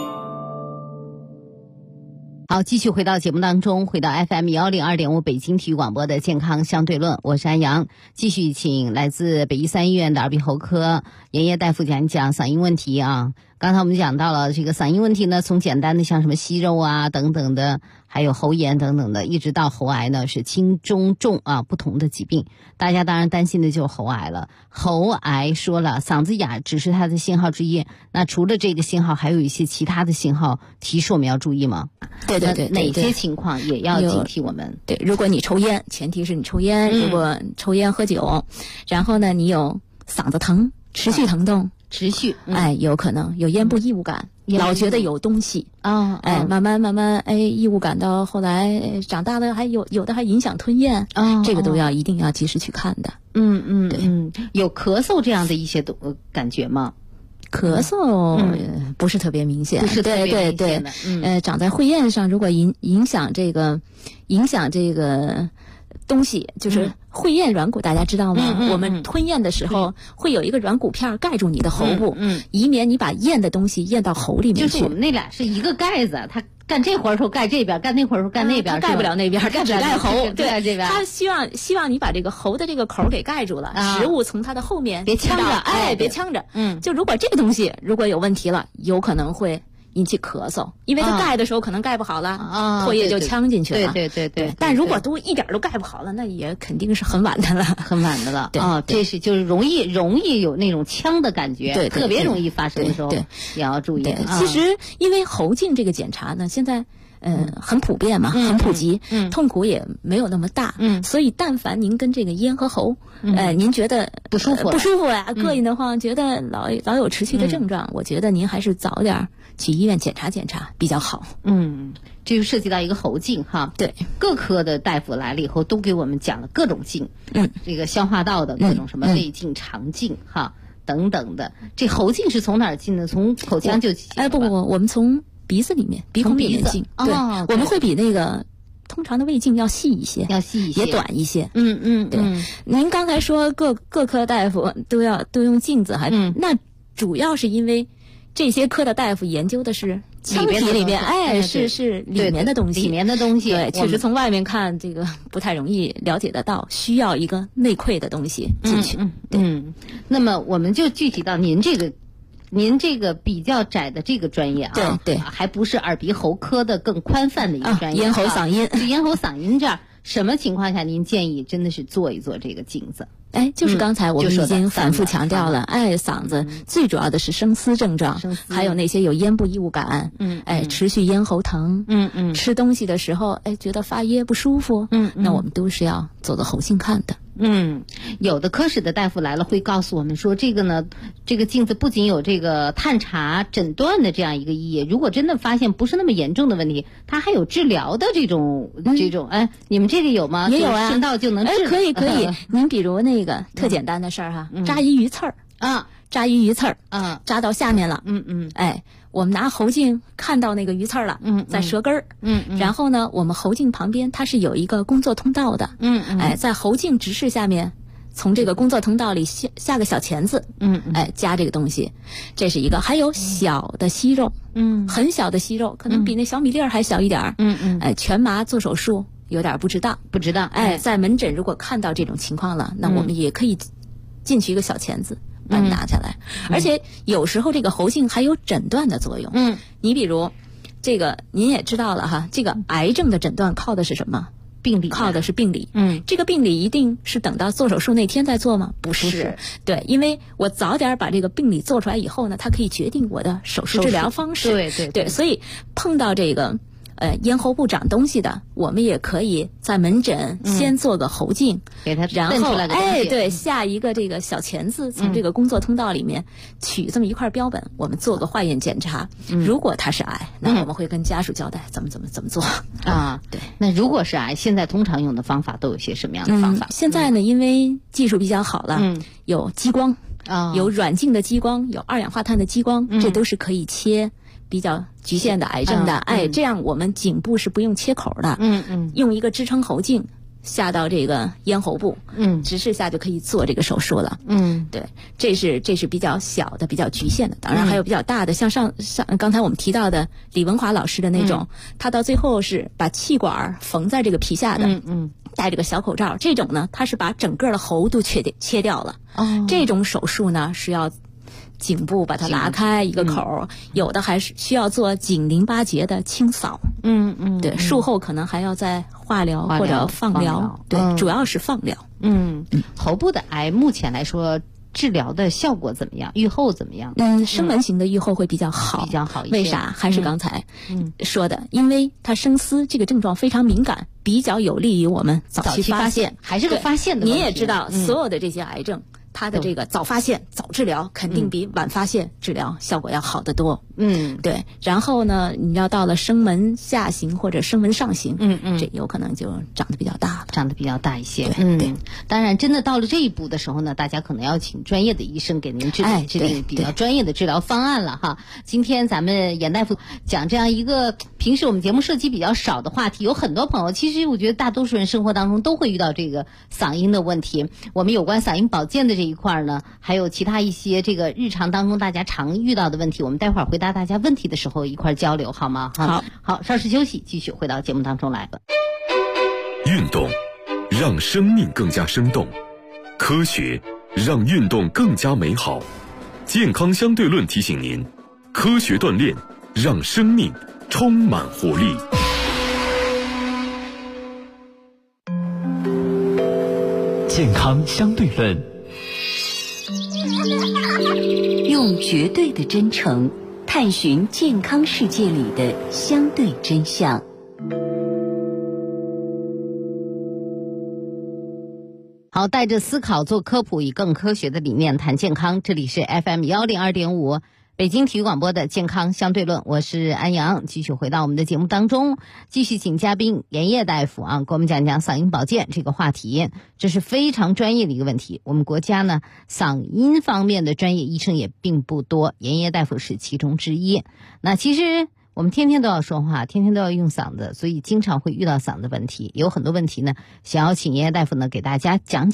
好，继续回到节目当中，回到 FM 102.5北京体育广播的健康相对论，我是安阳，继续请来自北医三医院的耳鼻喉科严烨大夫讲一讲嗓音问题啊。刚才我们讲到了这个嗓音问题呢，从简单的像什么息肉啊等等的，还有喉炎等等的，一直到喉癌呢，是轻中重啊不同的疾病。大家当然担心的就是喉癌了。喉癌说了，嗓子哑只是它的信号之一，那除了这个信号，还有一些其他的信号提示我们要注意吗？ 对， 哪些情况也要警惕我们？ 对，如果你抽烟，前提是你抽烟，如果抽烟喝酒，然后呢你有嗓子疼，持续疼痛。哎，有可能有咽部异物感，老觉得有东西哎，慢慢异物感到后来长大了，还有的还影响吞咽，这个都一定要及时去看的。 有咳嗽这样的一些感觉吗？ 咳嗽不是特别明显， 不是特别明显的。 长在会厌上，如果影响这个东西，就是会厌软骨，大家知道吗？我们吞咽的时候会有一个软骨片盖住你的喉部，以免你把咽的东西咽到喉里面去。 就是我们那俩是一个盖子，他干这会儿时候盖这边，干那会儿时候干那边， 盖不了那边，只盖喉。 对，这边他希望你把这个喉的这个口给盖住了，食物从它的后面别呛着， 哎，别呛着。就如果这个东西如果有问题了，有可能会引起咳嗽，因为它盖的时候可能盖不好了，唾液就呛进去了。 对。 但如果一点都盖不好了，那也肯定是很晚的了， 很晚的了。 对， 这是就是容易有那种呛的感觉， 对， 特别容易发生的时候，也要注意。 其实因为喉镜这个检查呢，现在很普遍嘛，很普及，痛苦也没有那么大，所以但凡您跟这个咽和喉，您觉得不舒服呀，膈应的慌，觉得老有持续的症状，我觉得您还是早点去医院检查检查比较好。 这就涉及到一个喉镜哈。 对， 各科的大夫来了以后都给我们讲了各种镜，这个消化道的各种什么胃镜、肠镜哈等等的。这喉镜是从哪儿进的？从口腔就进？ 不，我们从鼻子里面，鼻孔里面进。对，我们会比那个通常的胃镜要细一些，也短一些。对。您刚才说各科大夫都用镜子，那主要是因为这些科的大夫研究的是腔体里面，是里面的东西，对，确实从外面看这个不太容易了解得到，需要一个内窥的东西进去。 那么我们就具体到您这个比较窄的这个专业啊， 对， 还不是耳鼻喉科的更宽泛的一个专业， 咽喉嗓音， 咽喉嗓音这儿什么情况下您建议真的是做一做这个镜子？ 就是刚才我们已经反复强调了，嗓子最主要的是声嘶症状，还有那些有咽部异物感，持续咽喉疼，吃东西的时候，觉得发噎不舒服，那我们都是要做个喉镜看的。 有的科室的大夫来了会告诉我们说，这个呢，这个镜子不仅有这个探查诊断的这样一个意义，如果真的发现不是那么严重的问题，它还有治疗的这种，你们这个有吗？ 也有啊， 顺道就能治。 可以。您比如那个特简单的事儿哈，扎一鱼刺儿啊，扎一鱼刺儿，扎到下面了，我们拿喉镜看到那个鱼刺儿了，在舌根儿，然后呢，我们喉镜旁边它是有一个工作通道的，在喉镜直视下面，从这个工作通道里下个小钳子，夹这个东西，这是一个。还有小的息肉，很小的息肉，可能比那小米粒儿还小一点儿，全麻做手术有点不值当，在门诊如果看到这种情况了，那我们也可以进去一个小钳子。把你拿下来，而且有时候这个喉镜还有诊断的作用。你比如这个您也知道了哈，这个癌症的诊断靠的是什么？ 病理， 靠的是病理。这个病理一定是等到做手术那天再做吗？不是。对，因为我早点把这个病理做出来以后呢，它可以决定我的手术治疗方式。对，所以碰到这个咽喉部长东西的，我们也可以在门诊先做个喉镜， 给它然后下一个这个小钳子，从这个工作通道里面取这么一块标本，我们做个化验检查。如果它是癌，那我们会跟家属交代怎么做啊。对，那如果是癌，现在通常用的方法都有些什么样的方法？ 现在呢，因为技术比较好了，有激光，有软镜的激光，有二氧化碳的激光，这都是可以切比较局限的癌症的。这样我们颈部是不用切口的，用一个支撑喉镜下到这个咽喉部，直视下就可以做这个手术了。对，这是比较小的、比较局限的。当然还有比较大的，像刚才我们提到的李文华老师的那种，他到最后是把气管缝在这个皮下的，戴这个小口罩。这种呢，他是把整个的喉都切掉了。这种手术呢是要颈部把它拉开一个口，有的还是需要做颈淋巴结的清扫。对，术后可能还要再化疗或者放疗。对，主要是放疗。 喉部的癌目前来说，治疗的效果怎么样？预后怎么样？ 声门型的预后会比较好， 一些。 为啥？还是刚才说的，因为它声嘶这个症状非常敏感，比较有利于我们早期发现， 还是个发现的问题。 您也知道，所有的这些癌症，它的这个早发现、早治疗肯定比晚发现治疗效果要好得多。对。然后呢，你要到了声门下行或者声门上行，这有可能就长得比较大， 一些。 对。 当然，真的到了这一步的时候呢，大家可能要请专业的医生给您制定比较专业的治疗方案了哈。今天咱们严大夫讲这样一个平时我们节目涉及比较少的话题，有很多朋友其实我觉得大多数人生活当中都会遇到这个嗓音的问题。我们有关嗓音保健的这一块呢，还有其他一些这个日常当中大家常遇到的问题，我们待会儿回答大家问题的时候一块交流好吗？好，稍事休息，继续回到节目当中来。 运动让生命更加生动，科学让运动更加美好。健康相对论提醒您，科学锻炼让生命充满活力。 健康相对论， 用绝对的真诚探寻健康世界里的相对真相。 好，带着思考做科普，以更科学的理念谈健康。这里是 FM102.5北京体育广播的健康相对论，我是安阳。继续回到我们的节目当中，继续请嘉宾严烨大夫给我们讲讲嗓音保健这个话题。这是非常专业的一个问题，我们国家呢嗓音方面的专业医生也并不多，严烨大夫是其中之一。那其实我们天天都要说话，天天都要用嗓子，所以经常会遇到嗓子问题。有很多问题呢，想要请严烨大夫呢给大家讲讲。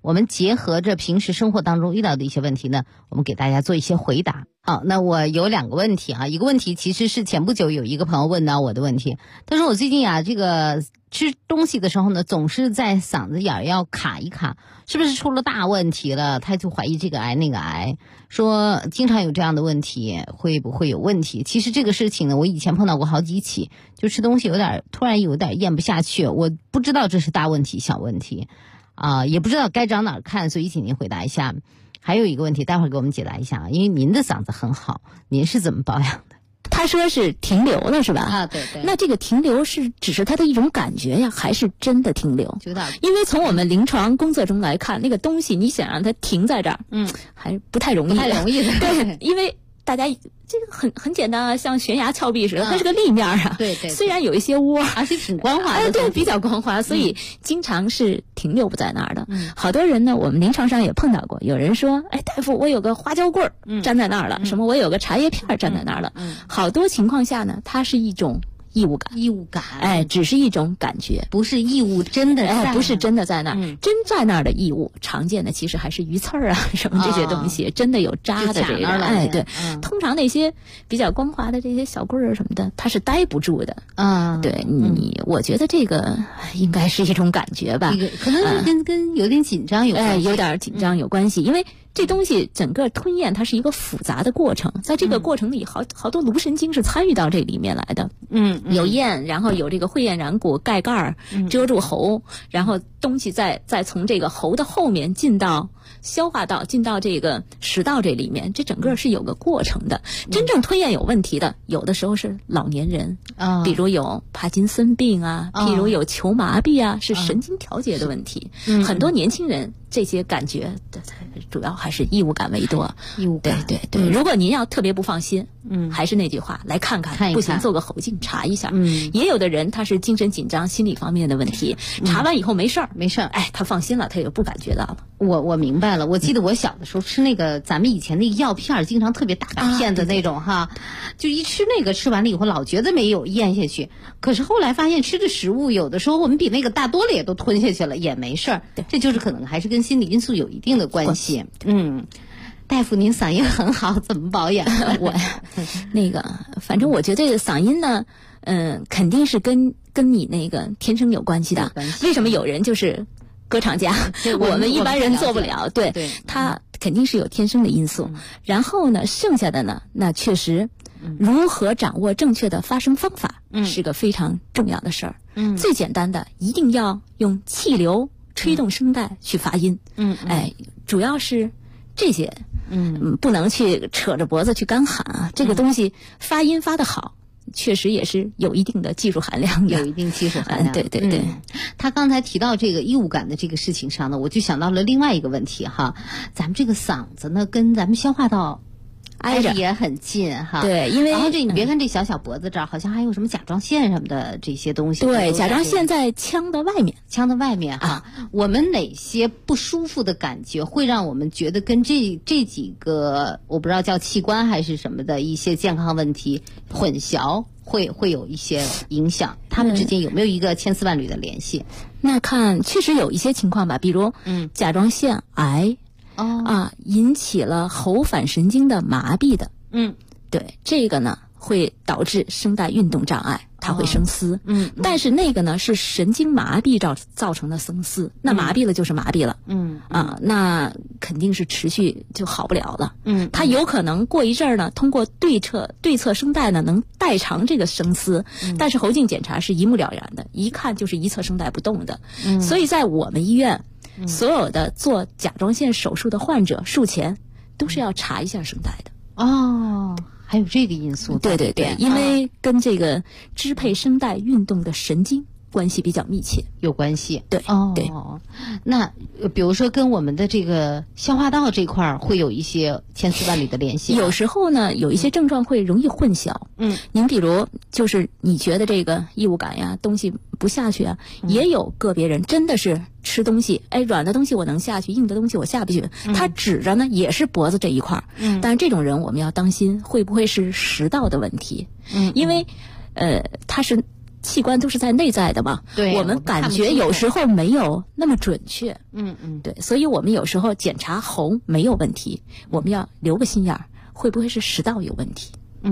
我们结合着平时生活当中遇到的一些问题呢，我们给大家做一些回答。好，那我有2个问题啊，一个问题其实是前不久有一个朋友问到我的问题，他说我最近啊这个吃东西的时候呢，总是在嗓子眼要卡一卡，是不是出了大问题了？他就怀疑这个癌那个癌，说经常有这样的问题，会不会有问题？其实这个事情呢，我以前碰到过好几起，就吃东西突然有点咽不下去，我不知道这是大问题小问题也不知道该找哪儿看，所以请您回答一下。还有一个问题，待会儿给我们解答一下啊，因为您的嗓子很好，您是怎么保养的？ 他说是停留了是吧？ 啊，对。 那这个停留是只是他的一种感觉呀，还是真的停留？因为从我们临床工作中来看，那个东西你想让它停在这儿，还是不太容易的。对，因为大家这个很简单啊，像悬崖峭壁似的，它是个立面啊。对，虽然有一些窝， 而且挺光滑的。 对，比较光滑，所以经常是停留不在那儿的。好多人呢，我们临床上也碰到过，有人说，哎，大夫，我有个花椒棍儿粘在那儿了，什么我有个茶叶片粘在那儿了。好多情况下呢，它是一种异物感，只是一种感觉， 不是异物真的在， 不是真的在那儿。真在那儿的异物，常见的其实还是鱼刺儿啊，什么这些东西，真的有渣的这个，对。通常那些比较光滑的这些小棍儿什么的，它是待不住的。对我觉得这个应该是一种感觉吧， 可能是跟有点紧张有关系， 有点紧张有关系，因为这东西整个吞咽它是一个复杂的过程，在这个过程里好多颅神经是参与到这里面来的。有咽，然后有这个会厌软骨盖盖遮住喉，然后东西再从这个喉的后面进到消化道，进到这个食道这里面，这整个是有个过程的。真正吞咽有问题的，有的时候是老年人，比如有帕金森病啊，譬如有球麻痹啊，是神经调节的问题。很多年轻人这些感觉主要还是异物感为多。 异物感， 对。如果您要特别不放心，还是那句话，来看看，不行做个喉镜查一下。也有的人他是精神紧张、心理方面的问题，查完以后没事儿，哎，他放心了，他也不感觉到了。 我明白了，我记得我小的时候吃那个咱们以前那个药片，经常特别大片的那种哈，就一吃那个吃完了以后老觉得没有咽下去，可是后来发现吃的食物有的时候我们比那个大多了，也都吞下去了，也没事儿。这就是可能还是跟心理因素有一定的关系。大夫，您嗓音很好，怎么保养？ 我那个，反正我觉得嗓音呢，肯定是跟你那个天生有关系的。为什么有人就是歌唱家，我们一般人做不了？对，他肯定是有天生的因素。然后呢，剩下的呢，那确实如何掌握正确的发声方法，是个非常重要的事儿。最简单的，一定要用气流吹动声带去发音。主要是这些。不能去扯着脖子去干喊啊！这个东西发音发得好，确实也是有一定的技术含量的， 有一定技术含量。 对。 他刚才提到这个异物感的这个事情上呢，我就想到了另外一个问题哈，咱们这个嗓子呢，跟咱们消化道挨着也很近哈。 对，因为然后你别看这小脖子这儿好像还有什么甲状腺什么的这些东西。 对，甲状腺在腔的外面哈。我们哪些不舒服的感觉会让我们觉得跟这几个我不知道叫器官还是什么的一些健康问题混淆，会有一些影响？他们之间有没有一个千丝万缕的联系？ 那看确实有一些情况吧，比如甲状腺癌。引起了喉返神经的麻痹的，对，这个呢会导致声带运动障碍，它会生嘶，但是那个呢是神经麻痹造成的声嘶，那麻痹了就是麻痹了，那肯定是持续就好不了了，它有可能过一阵儿呢，通过对侧声带呢能代偿这个声嘶，但是喉镜检查是一目了然的，一看就是一侧声带不动的，所以在我们医院。所有的做甲状腺手术的患者术前都是要查一下声带的。 还有这个因素。 对，因为跟这个支配声带运动的神经关系比较密切， 有关系。 对。 那比如说跟我们的这个消化道这块会有一些千丝万缕的联系。 有时候呢，有一些症状会容易混淆。您比如就是你觉得这个异物感呀，东西不下去啊，也有个别人真的是吃东西，软的东西我能下去，硬的东西我下不去。他指着呢也是脖子这一块，但是这种人我们要当心，会不会是食道的问题？因为他是器官都是在内在的嘛， 对， 我们感觉有时候没有那么准确。对，所以我们有时候检查喉没有问题，我们要留个心眼儿，会不会是食道有问题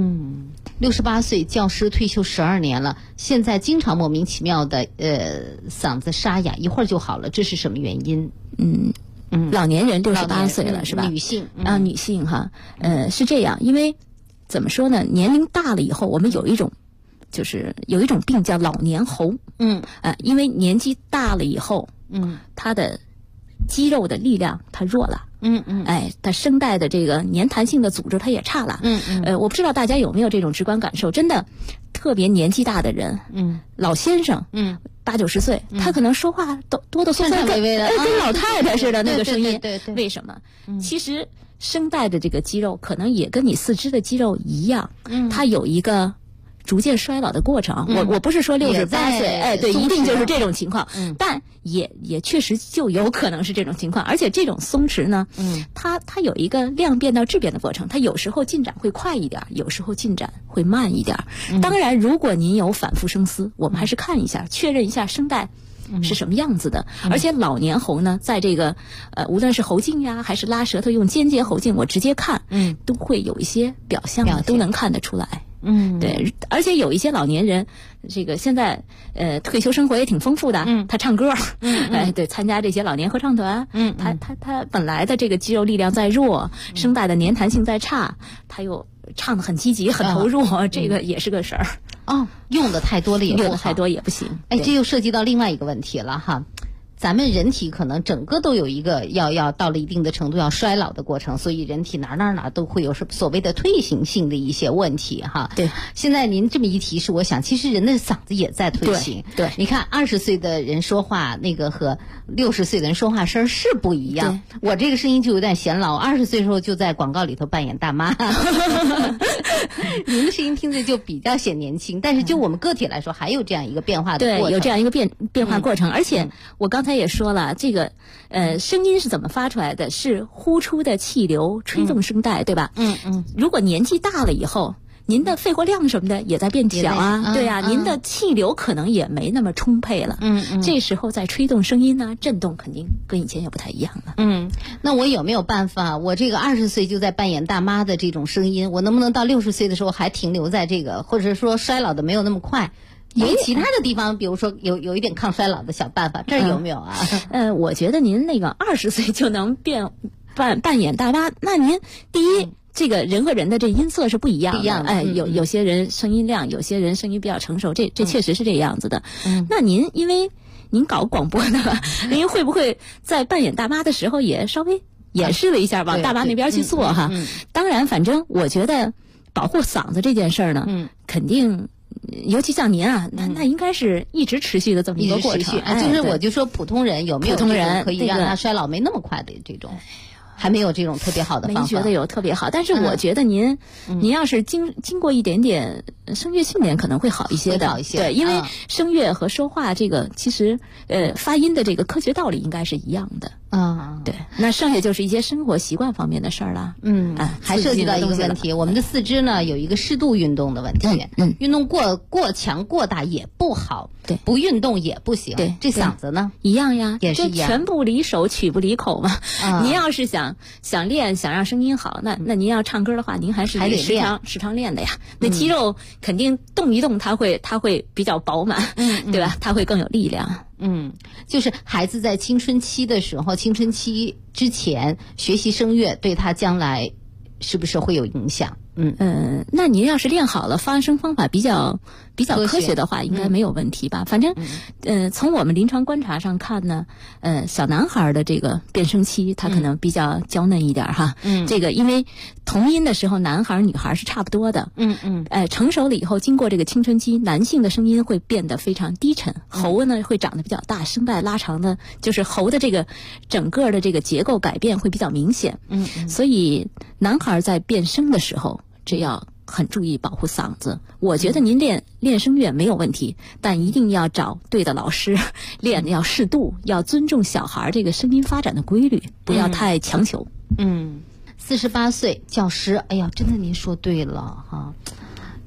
？68岁教师退休12年了，现在经常莫名其妙的嗓子沙哑，一会儿就好了，这是什么原因？ 老年人68岁了是吧？ 女性女性哈，是这样，因为怎么说呢？年龄大了以后，我们有一种病叫老年喉。因为年纪大了以后，他的肌肉的力量它弱了。它声带的这个粘弹性的组织它也差了。我不知道大家有没有这种直观感受，真的特别年纪大的人，老先生，80、90岁，他可能说话都哆哆嗦嗦微微的， 跟老太太似的那个声音。 对， 为什么？其实声带的这个肌肉可能也跟你四肢的肌肉一样，它有一个逐渐衰老的过程。我不是说68岁，对，一定就是这种情况，但也确实就有可能是这种情况。而且这种松弛呢，它有一个量变到质变的过程，它有时候进展会快一点，有时候进展会慢一点。当然，如果您有反复声嘶，我们还是看一下，确认一下声带是什么样子的。而且老年喉呢，在这个无论是喉镜呀，还是拉舌头用间接喉镜，我直接看，都会有一些表象的，都能看得出来。对，而且有一些老年人，这个现在退休生活也挺丰富的，他唱歌，对，参加这些老年合唱团，他本来的这个肌肉力量在弱，声带的粘弹性在差，他又唱得很积极很投入，这个也是个事儿。 用的太多了也不好， 用的太多也不行。 这又涉及到另外一个问题了哈。咱们人体可能整个都有一个要到了一定的程度要衰老的过程，所以人体哪都会有所谓的退行性的一些问题哈。 对， 现在您这么一提示，我想其实人的嗓子也在退行。 对， 你看20岁的人说话那个和60岁的人说话声是不一样。我这个声音就有点显老，20岁的时候就在广告里头扮演大妈，您的声音听着就比较显年轻，但是就我们个体来说，还有这样一个变化的过程。 对，有这样一个变化过程，而且我刚才也说了，这个声音是怎么发出来的？是呼出的气流吹动声带，对吧？如果年纪大了以后，您的肺活量什么的也在变小啊，对啊，您的气流可能也没那么充沛了。这时候再吹动声音呢，震动肯定跟以前也不太一样了。 那我有没有办法？我这个20岁就在扮演大妈的这种声音，我能不能到60岁的时候还停留在这个，或者说衰老的没有那么快？有其他的地方，比如说有一点抗衰老的小办法，这儿有没有啊？ 我觉得您那个20岁就能扮演大妈，那您第一，这个人和人的这音色是不一样的，有些人声音亮，有些人声音比较成熟，这确实是这样子的。那您因为您搞广播的，您会不会在扮演大妈的时候也稍微演示了一下，往大妈那边去做哈？当然，反正我觉得保护嗓子这件事儿呢，肯定。尤其像您啊，那应该是一直持续的这么一个过程。 就是我就说普通人有没有这种可以让他衰老没那么快的这种，还没有这种特别好的方法。 没觉得有特别好，但是我觉得您要是经过一点点声乐训练，可能会好一些的。对，因为声乐和说话这个其实发音的这个科学道理应该是一样的。对，那剩下就是一些生活习惯方面的事儿了。 还涉及到一个问题，我们的四肢呢有一个适度运动的问题。运动过强过大也不好， 对， 不运动也不行。 对， 这嗓子呢一样呀， 也是一样， 拳不离手，曲不离口嘛。您要是想练，想让声音好，那您要唱歌的话，您还得时常练的呀。那肌肉肯定动一动，它会比较饱满，对吧？它会更有力量。 就是孩子在青春期的时候，青春期之前学习声乐，对他将来是不是会有影响？ 那您要是练好了，发声方法比较科学的话，应该没有问题吧？反正，从我们临床观察上看呢，小男孩的这个变声期，他可能比较娇嫩一点哈。这个因为同音的时候，男孩女孩是差不多的。成熟了以后，经过这个青春期，男性的声音会变得非常低沉，喉呢会长得比较大，声带拉长的，就是喉的这个整个的这个结构改变会比较明显。所以男孩在变声的时候，这要很注意保护嗓子。我觉得您练声乐没有问题，但一定要找对的老师，练要适度，要尊重小孩这个声音发展的规律，不要太强求。 48岁教师，哎呀，真的您说对了哈。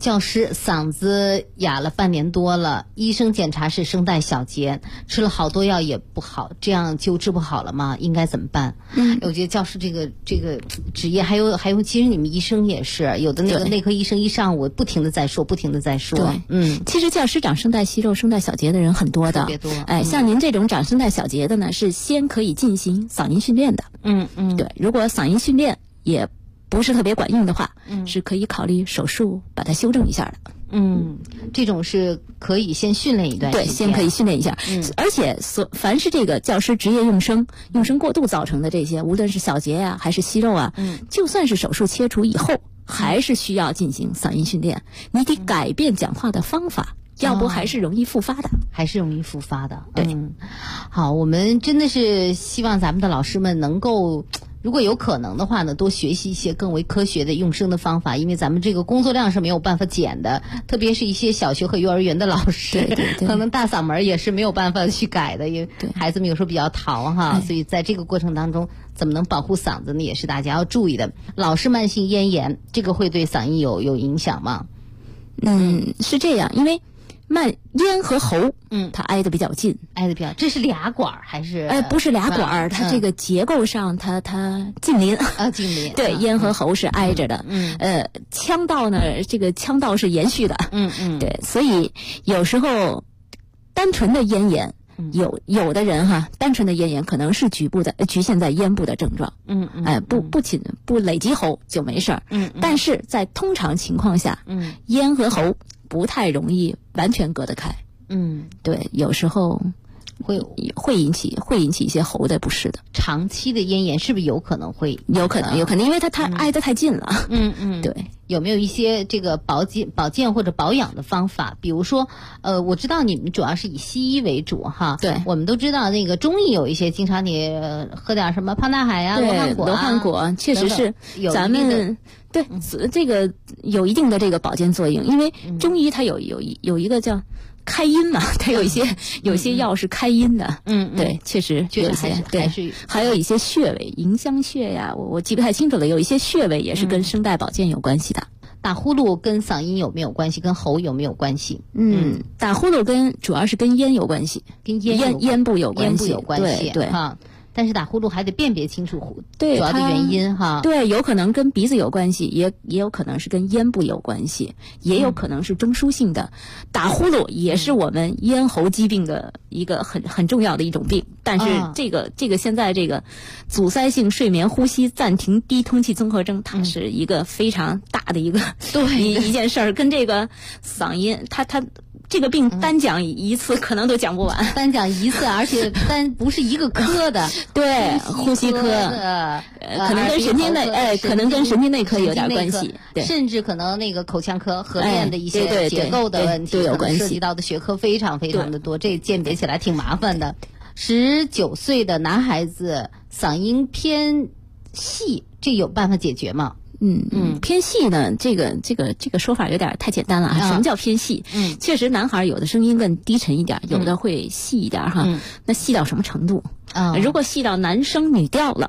教师嗓子哑了半年多了，医生检查是声带小结，吃了好多药也不好，这样就治不好了吗？应该怎么办？我觉得教师这个职业，还有，其实你们医生也是，有的那个内科医生一上午不停的在说。 对，其实教师长声带息肉、声带小结的人很多的， 特别多。 像您这种长声带小结的呢，是先可以进行嗓音训练的。对，如果嗓音训练也不是特别管用的话，是可以考虑手术把它修正一下的。 这种是可以先训练一段时间， 对，先可以训练一下。而且凡是这个教师职业用声过度造成的这些，无论是小结呀还是息肉啊，就算是手术切除以后，还是需要进行嗓音训练。你得改变讲话的方法，要不还是容易复发的。 对，好，我们真的是希望咱们的老师们能够，如果有可能的话呢，多学习一些更为科学的用声的方法，因为咱们这个工作量是没有办法减的，特别是一些小学和幼儿园的老师，可能大嗓门也是没有办法去改的，因为孩子们有时候比较淘哈，所以在这个过程当中，怎么能保护嗓子呢，也是大家要注意的。老是慢性咽炎，这个会对嗓音有影响吗？ 是这样，因为咽和喉，它挨得比较近， 这是俩管还是？ 不是俩管，它这个结构上它近邻近邻。 对，咽和喉是挨着的。腔道呢，这个腔道是延续的。对，所以有时候单纯的咽炎，有的人哈，单纯的咽炎可能是局限在咽部的症状。不累积喉就没事儿。但是在通常情况下，咽和喉不太容易完全隔得开。对，有时候会引起一些喉的不适的。 长期的咽炎是不是有可能会？ 有可能，因为它挨得太近了。对， 有没有一些这个保健或者保养的方法？比如说，我知道你们主要是以西医为主哈。 对， 我们都知道那个中医有一些，经常你喝点什么胖大海呀、罗汉果确实是咱们。对，这个有一定的这个保健作用，因为中医它有一个叫开阴嘛，它有些药是开阴的。对，确实有一些，对，还有一些穴位，迎香穴呀，我记不太清楚了，有一些穴位也是跟声带保健有关系的。 打呼噜跟嗓音有没有关系？跟喉有没有关系？ 打呼噜主要是跟咽有关系， 跟咽部有关系。对哈。但是打呼噜还得辨别清楚主要的原因哈。 对，有可能跟鼻子有关系，也有可能是跟咽部有关系，也有可能是中枢性的。打呼噜也是我们咽喉疾病的一个很重要的一种病。但是这个现在这个阻塞性睡眠呼吸暂停低通气综合征，它是一个非常大的一个一件事儿，跟这个嗓音它这个病单讲一次可能都讲不完， 单讲一次，而且不是一个科的， 对，呼吸科的，可能跟神经内，可能跟神经内科有点关系，对， 甚至可能那个口腔科合并的一些结构的问题， 都有关系， 涉及到的学科非常非常的多，这鉴别起来挺麻烦的。19岁的男孩子嗓音偏细，这有办法解决吗？ 偏细呢，这个说法有点太简单了啊。什么叫偏细？确实男孩有的声音更低沉一点，有的会细一点哈。那细到什么程度？如果细到男声女调了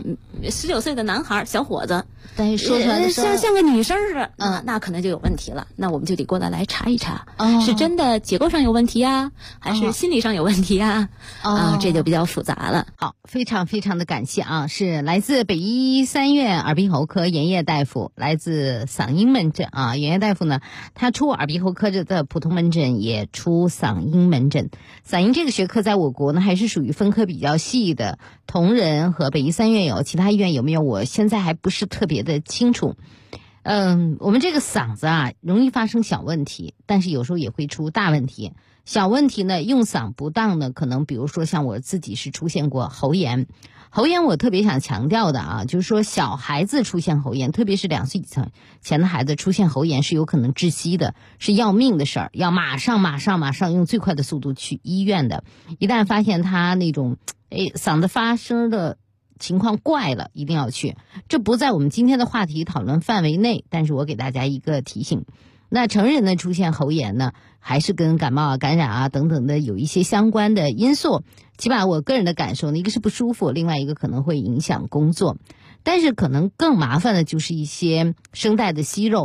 ，19岁的男孩小伙子， 但是说出来的像个女生似的，那可能就有问题了。那我们就得过来查一查，是真的结构上有问题呀，还是心理上有问题呀？这就比较复杂了。 好，非常非常的感谢啊，是来自北医三院耳鼻喉科严烨大夫，来自嗓音门诊啊。严烨大夫呢，他出耳鼻喉科的普通门诊，也出嗓音门诊。嗓音这个学科在我国呢，还是属于分科比较细的，同仁和北医三院有，其他医院有没有？我现在还不是特别的清楚。我们这个嗓子啊，容易发生小问题，但是有时候也会出大问题。小问题呢，用嗓不当呢，可能比如说像我自己是出现过喉炎。喉炎我特别想强调的啊，就是说小孩子出现喉炎，特别是2岁以前的孩子出现喉炎是有可能窒息的，是要命的事儿，要马上用最快的速度去医院的。一旦发现他那种嗓子发声的情况怪了，一定要去。这不在我们今天的话题讨论范围内，但是我给大家一个提醒。那成人呢出现喉炎呢，还是跟感冒啊、感染啊等等的有一些相关的因素。起码我个人的感受呢，一个是不舒服，另外一个可能会影响工作。但是可能更麻烦的就是一些声带的息肉，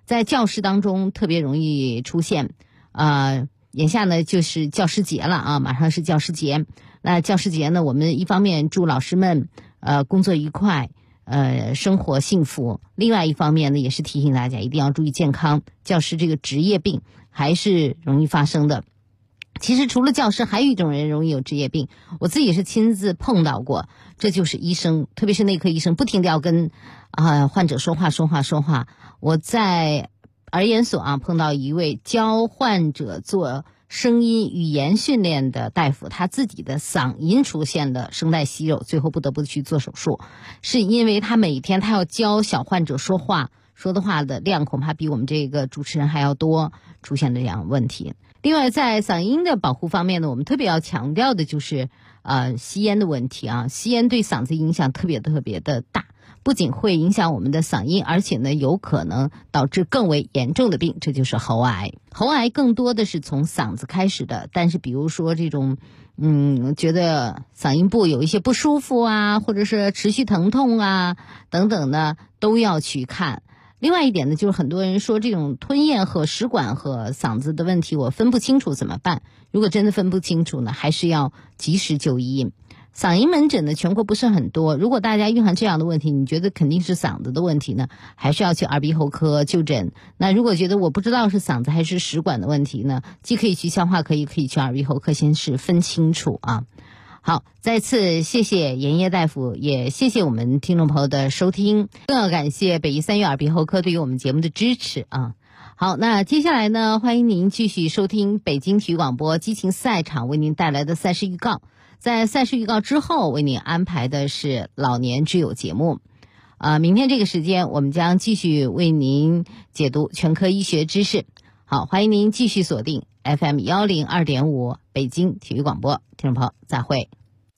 在教室当中特别容易出现。眼下呢就是教师节了啊，马上是教师节。那教师节呢，我们一方面祝老师们工作愉快，生活幸福，另外一方面呢也是提醒大家一定要注意健康。教师这个职业病还是容易发生的。其实除了教师，还有一种人容易有职业病，我自己是亲自碰到过，这就是医生，特别是内科医生，不停地要跟患者说话。我在儿研所碰到一位教患者做声音语言训练的大夫，他自己的嗓音出现了声带息肉，最后不得不去做手术，是因为他每天他要教小患者说话，说的话的量恐怕比我们这个主持人还要多，出现了这样问题。另外在嗓音的保护方面呢，我们特别要强调的就是吸烟的问题啊，吸烟对嗓子影响特别的大，不仅会影响我们的嗓音，而且呢有可能导致更为严重的病，这就是喉癌。喉癌更多的是从嗓子开始的，但是比如说这种觉得嗓音部有一些不舒服啊，或者是持续疼痛啊等等呢，都要去看。另外一点呢，就是很多人说这种吞咽和食管和嗓子的问题我分不清楚怎么办？如果真的分不清楚呢，还是要及时就医。嗓音门诊呢全国不是很多，如果大家遇上这样的问题，你觉得肯定是嗓子的问题呢，还是要去耳鼻喉科就诊。那如果觉得我不知道是嗓子还是食管的问题呢，既可以去消化科，也可以去耳鼻喉科，先是分清楚啊。好，再次谢谢严烨大夫，也谢谢我们听众朋友的收听，更要感谢北医三院耳鼻喉科对于我们节目的支持啊。好，那接下来呢，欢迎您继续收听北京体育广播激情赛场为您带来的赛事预告。在赛事预告之后，为您安排的是老年之友节目。明天这个时间，我们将继续为您解读全科医学知识。好，欢迎您继续锁定 FM 102.5北京体育广播，听众朋友再会。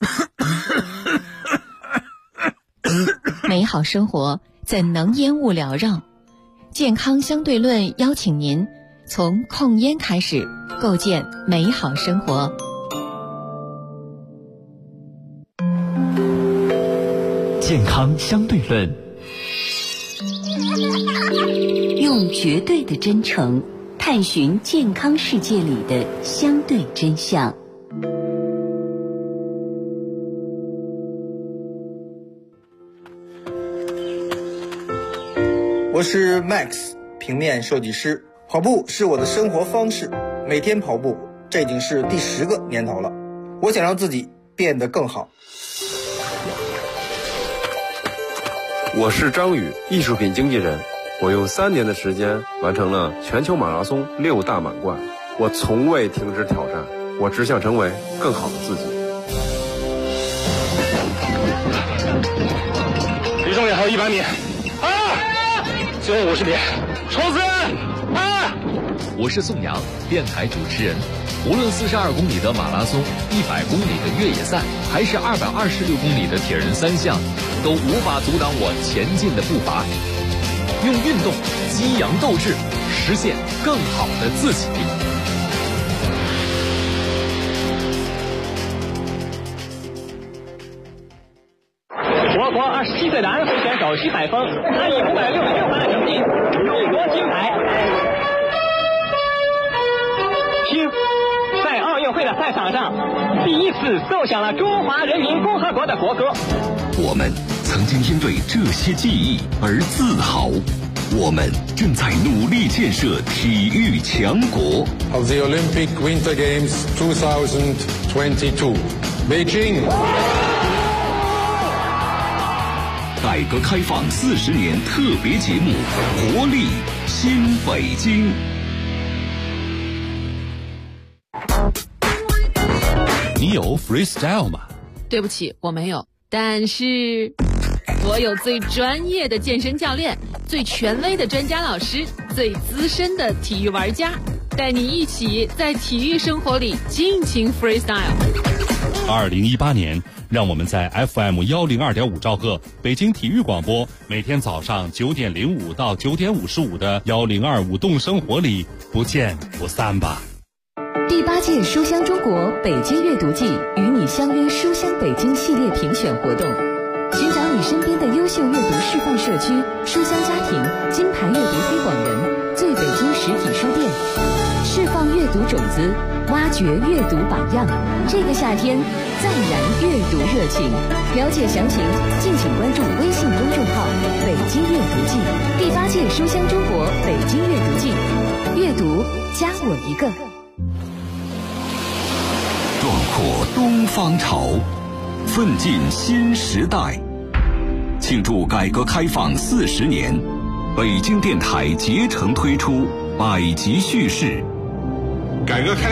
美好生活怎能烟雾缭绕？健康相对论邀请您从控烟开始，构建美好生活。 健康相对论， 用绝对的真诚探寻健康世界里的相对真相。 我是 Max， 平面设计师。跑步是我的生活方式，每天跑步，这已经是第10个年头了。我想让自己变得更好。 我是张宇，艺术品经纪人。我用3年的时间完成了全球马拉松6大满贯。我从未停止挑战，我只想成为更好的自己。 离终点还有100米。最后50米，冲刺！ 我是宋阳，电台主持人。无论42公里的马拉松、100公里的越野赛，还是226公里的铁人3项，都无法阻挡我前进的步伐。用运动激扬斗志，实现更好的自己。 我国27岁的安徽选手徐海峰，他以566分的成绩勇夺金牌。听，在奥运会的赛场上，第一次奏响了中华人民共和国的国歌。 我们曾经因为这些记忆而自豪，我们正在努力建设体育强国。 Of the Olympic Winter Games 2022, Beijing。 改革开放40年特别节目《活力新北京》。 你有 freestyle 吗？ 对不起，我没有。但是我有最专业的健身教练，最权威的专家老师，最资深的体育玩家，带你一起在体育生活里尽情 freestyle。 2018年，让我们在 FM 102.5兆赫北京体育广播，每天早上9点05到9点55的102舞动生活里不见不散吧。 第8届书香中国北京阅读季与你相约书香北京系列评选活动，寻找你身边的优秀阅读示范社区、书香家庭、金牌阅读推广人， 北京实体书店，释放阅读种子，挖掘阅读榜样。这个夏天再燃阅读热情。了解详情，敬请关注微信公众号“北京阅读季”，第8届书香中国北京阅读季，阅读加我一个。 壮阔东方潮，奋进新时代。庆祝改革开放40年，北京电台竭诚推出百集叙事。 改革开